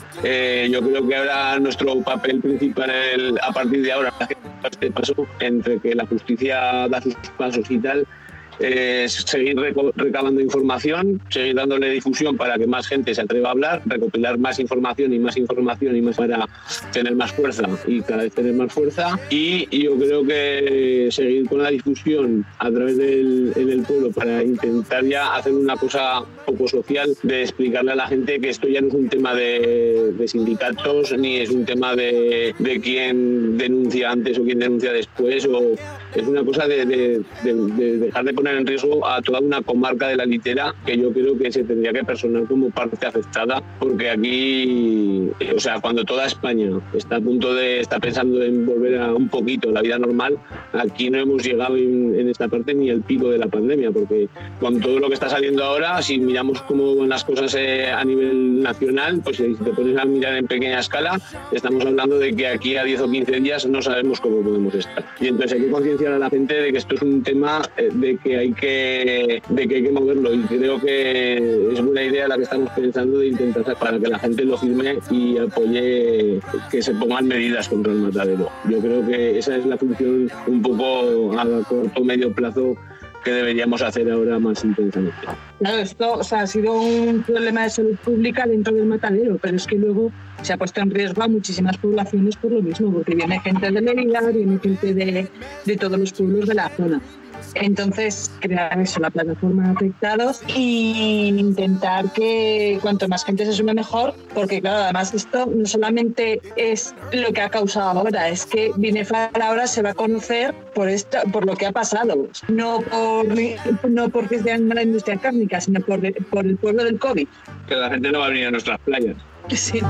Eh, yo creo que ahora nuestro papel principal el, a partir de ahora, este paso entre que la justicia da sus pasos y tal, es seguir reco- recabando información, seguir dándole difusión para que más gente se atreva a hablar, recopilar más información y más información y más para tener más fuerza y cada vez tener más fuerza. Y, y yo creo que seguir con la difusión a través del en el pueblo para intentar ya hacer una cosa poco social, de explicarle a la gente que esto ya no es un tema de, de sindicatos ni es un tema de, de quién denuncia antes o quién denuncia después, o es una cosa de, de, de, de dejar de poner poner en riesgo a toda una comarca de la litera que yo creo que se tendría que personar como parte afectada, porque aquí, o sea, cuando toda España está a punto de, está pensando en volver a un poquito la vida normal, aquí no hemos llegado en, en esta parte ni al pico de la pandemia, porque con todo lo que está saliendo ahora, si miramos cómo van las cosas eh, a nivel nacional, pues si te pones a mirar en pequeña escala, estamos hablando de que aquí a diez o quince días no sabemos cómo podemos estar. Y entonces hay que concienciar a la gente de que esto es un tema eh, de que hay que de que hay que moverlo, y creo que es buena idea la que estamos pensando de intentar para que la gente lo firme y apoye que se pongan medidas contra el matadero. Yo creo que esa es la función un poco a corto o medio plazo que deberíamos hacer ahora más intensamente. Claro, esto o sea, ha sido un problema de salud pública dentro del matadero, pero es que luego se ha puesto en riesgo a muchísimas poblaciones por lo mismo, porque viene gente de Mérida, viene gente de, de todos los pueblos de la zona. Entonces, crear eso, la plataforma de afectados, e intentar que cuanto más gente se sume mejor, porque claro, además esto no solamente es lo que ha causado ahora, es que Binefar ahora se va a conocer por esto, por lo que ha pasado, no por no porque sea una industria cárnica, sino por, por el pueblo del COVID. Que la gente no va a venir a nuestras playas. Sí.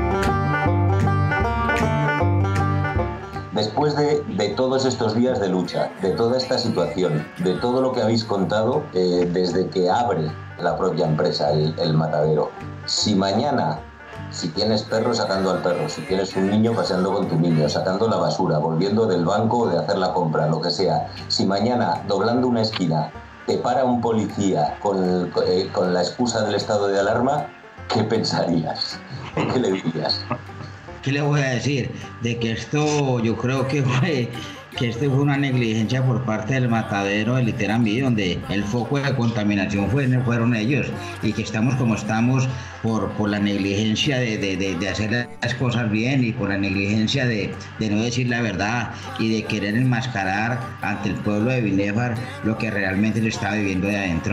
Después de, de todos estos días de lucha, de toda esta situación, de todo lo que habéis contado eh, desde que abre la propia empresa, el, el matadero, si mañana, si tienes perro sacando al perro, si tienes un niño paseando con tu niño, sacando la basura, volviendo del banco o de hacer la compra, lo que sea, si mañana, doblando una esquina, te para un policía con, eh, con la excusa del estado de alarma, ¿qué pensarías? ¿Qué le dirías? ¿Qué le voy a decir? De que esto yo creo que fue, que esto fue una negligencia por parte del matadero de Literamí, donde el foco de contaminación fue, fueron ellos, y que estamos como estamos por, por la negligencia de, de, de, de hacer las cosas bien, y por la negligencia de, de no decir la verdad y de querer enmascarar ante el pueblo de Binefar lo que realmente lo estaba viviendo de adentro.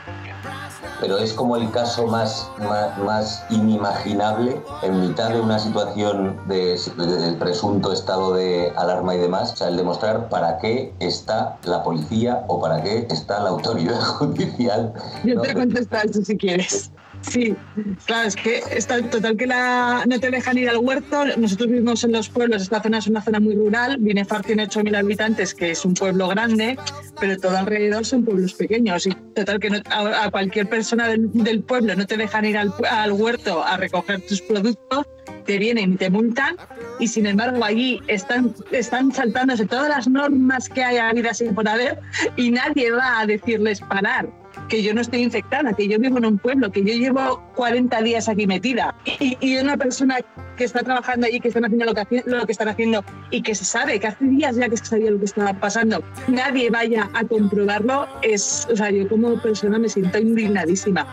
Pero es como el caso más, más, más inimaginable en mitad de una situación de, de presunto estado de alarma y demás, o sea, el demostrar para qué está la policía o para qué está la autoridad judicial. Yo ¿no? te contesto eso si quieres. Sí, claro, es que está total que la, no te dejan ir al huerto. Nosotros vivimos en los pueblos, esta zona es una zona muy rural. Binefar tiene ocho mil habitantes, que es un pueblo grande, pero todo alrededor son pueblos pequeños. Y total que no, a, a cualquier persona del, del pueblo no te dejan ir al, al huerto a recoger tus productos, te vienen y te multan, y sin embargo allí están, están saltándose todas las normas que hay habidas sin por haber, y nadie va a decirles parar, que yo no estoy infectada, que yo vivo en un pueblo, que yo llevo cuarenta días aquí metida, y, y una persona que está trabajando allí, que están haciendo lo que, lo que están haciendo, y que se sabe que hace días ya que se sabía lo que estaba pasando, nadie vaya a comprobarlo, es, o sea, yo como persona me siento indignadísima.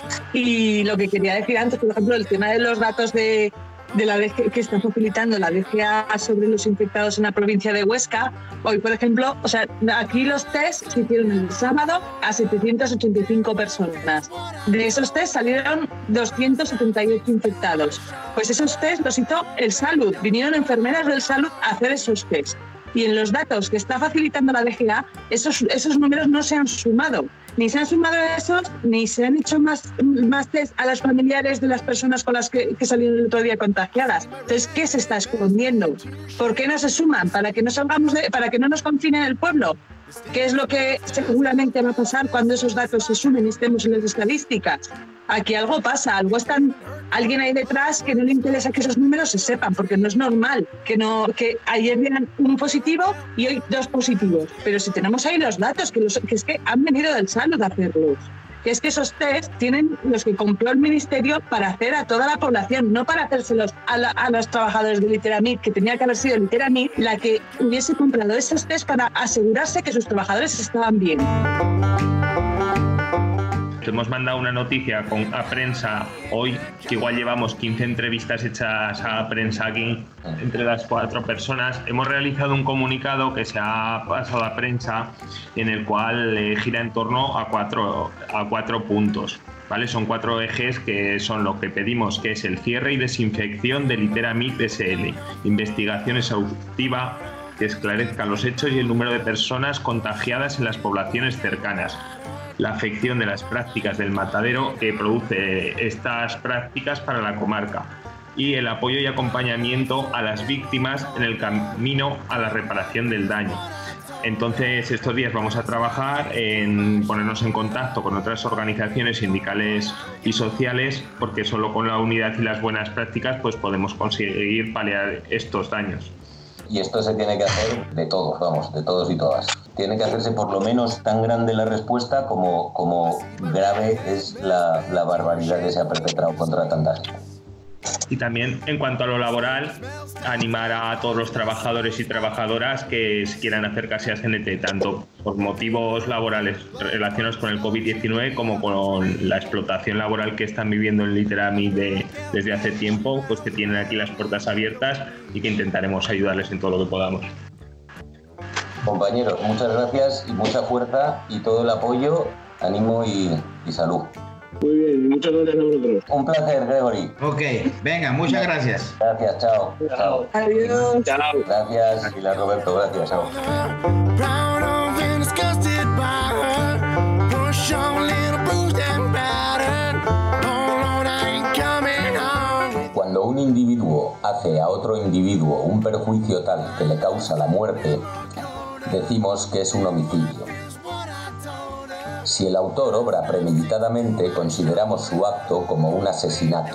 Y lo que quería decir antes, por ejemplo, el tema de los datos de de la D G, que está facilitando la D G A sobre los infectados en la provincia de Huesca. Hoy, por ejemplo, o sea, aquí los test se hicieron el sábado a setecientas ochenta y cinco personas. De esos test salieron doscientos setenta y ocho infectados. Pues esos test los hizo el Salud. Vinieron enfermeras del Salud a hacer esos test. Y en los datos que está facilitando la D G A, esos, esos números no se han sumado. Ni se han sumado esos, ni se han hecho más, más test a las familiares de las personas con las que, que salieron el otro día contagiadas. Entonces, ¿qué se está escondiendo? ¿Por qué no se suman? ¿Para que no salgamos de, para que no nos confinen el pueblo? ¿Qué es lo que seguramente va a pasar cuando esos datos se sumen y estemos en las estadísticas? Aquí algo pasa, algo están, alguien hay detrás que no le interesa que esos números se sepan, porque no es normal que, no, que ayer eran un positivo y hoy dos positivos. Pero si tenemos ahí los datos, que, los, que es que han venido del Salud a hacerlos. Que es que esos test tienen los que compró el Ministerio para hacer a toda la población, no para hacérselos a, la, a los trabajadores de Literamit, que tenía que haber sido Literamit la que hubiese comprado esos test para asegurarse que sus trabajadores estaban bien. Te hemos mandado una noticia con, a prensa hoy, que igual llevamos quince entrevistas hechas a prensa aquí entre las cuatro personas. Hemos realizado un comunicado que se ha pasado a prensa en el cual eh, gira en torno a cuatro, a cuatro puntos. ¿Vale? Son cuatro ejes que son lo que pedimos, que es el cierre y desinfección de Literamit S L, investigación exhaustiva que esclarezcan los hechos y el número de personas contagiadas en las poblaciones cercanas, la afección de las prácticas del matadero que produce estas prácticas para la comarca y el apoyo y acompañamiento a las víctimas en el camino a la reparación del daño. Entonces, estos días vamos a trabajar en ponernos en contacto con otras organizaciones sindicales y sociales, porque solo con la unidad y las buenas prácticas pues podemos conseguir paliar estos daños. Y esto se tiene que hacer de todos, vamos, de todos y todas. Tiene que hacerse por lo menos tan grande la respuesta como, como grave es la, la barbaridad que se ha perpetrado contra tanta gente. Y también, en cuanto a lo laboral, animar a todos los trabajadores y trabajadoras que quieran acercarse a C N T, tanto por motivos laborales relacionados con el COVID diecinueve como con la explotación laboral que están viviendo en Literami de, desde hace tiempo, pues que tienen aquí las puertas abiertas y que intentaremos ayudarles en todo lo que podamos. Compañeros, muchas gracias y mucha fuerza y todo el apoyo, ánimo y, y salud. Muy bien, muchas gracias a vosotros. Un placer, Gregory. Ok, venga, muchas gracias. Gracias, chao. Chao. Adiós. Chao. Gracias, Pilar Roberto, gracias, chao. Cuando un individuo hace a otro individuo un perjuicio tal que le causa la muerte, decimos que es un homicidio. Si el autor obra premeditadamente, consideramos su acto como un asesinato.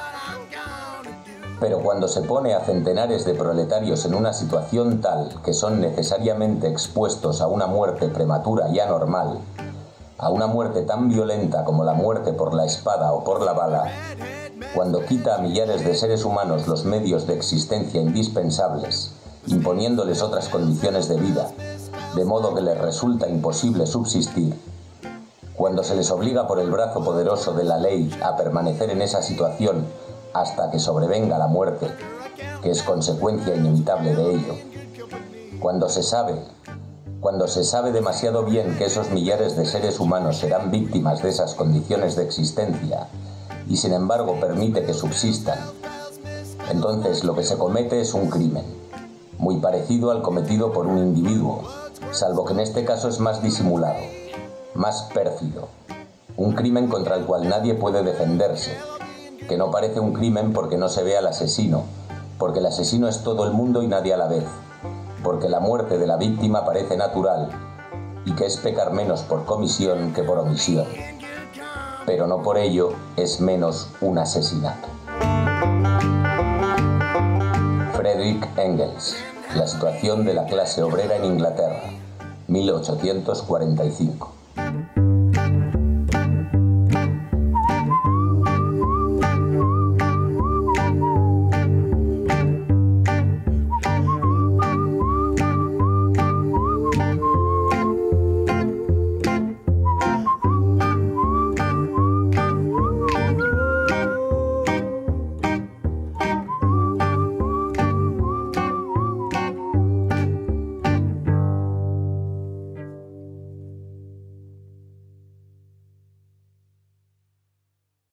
Pero cuando se pone a centenares de proletarios en una situación tal que son necesariamente expuestos a una muerte prematura y anormal, a una muerte tan violenta como la muerte por la espada o por la bala, cuando quita a millares de seres humanos los medios de existencia indispensables, imponiéndoles otras condiciones de vida, de modo que les resulta imposible subsistir, cuando se les obliga por el brazo poderoso de la ley a permanecer en esa situación hasta que sobrevenga la muerte, que es consecuencia inevitable de ello, cuando se sabe, cuando se sabe demasiado bien que esos millares de seres humanos serán víctimas de esas condiciones de existencia y sin embargo permite que subsistan, entonces lo que se comete es un crimen, muy parecido al cometido por un individuo, salvo que en este caso es más disimulado, más pérfido, un crimen contra el cual nadie puede defenderse, que no parece un crimen porque no se ve al asesino, porque el asesino es todo el mundo y nadie a la vez, porque la muerte de la víctima parece natural y que es pecar menos por comisión que por omisión, pero no por ello es menos un asesinato. Friedrich Engels, La situación de la clase obrera en Inglaterra, mil ochocientos cuarenta y cinco.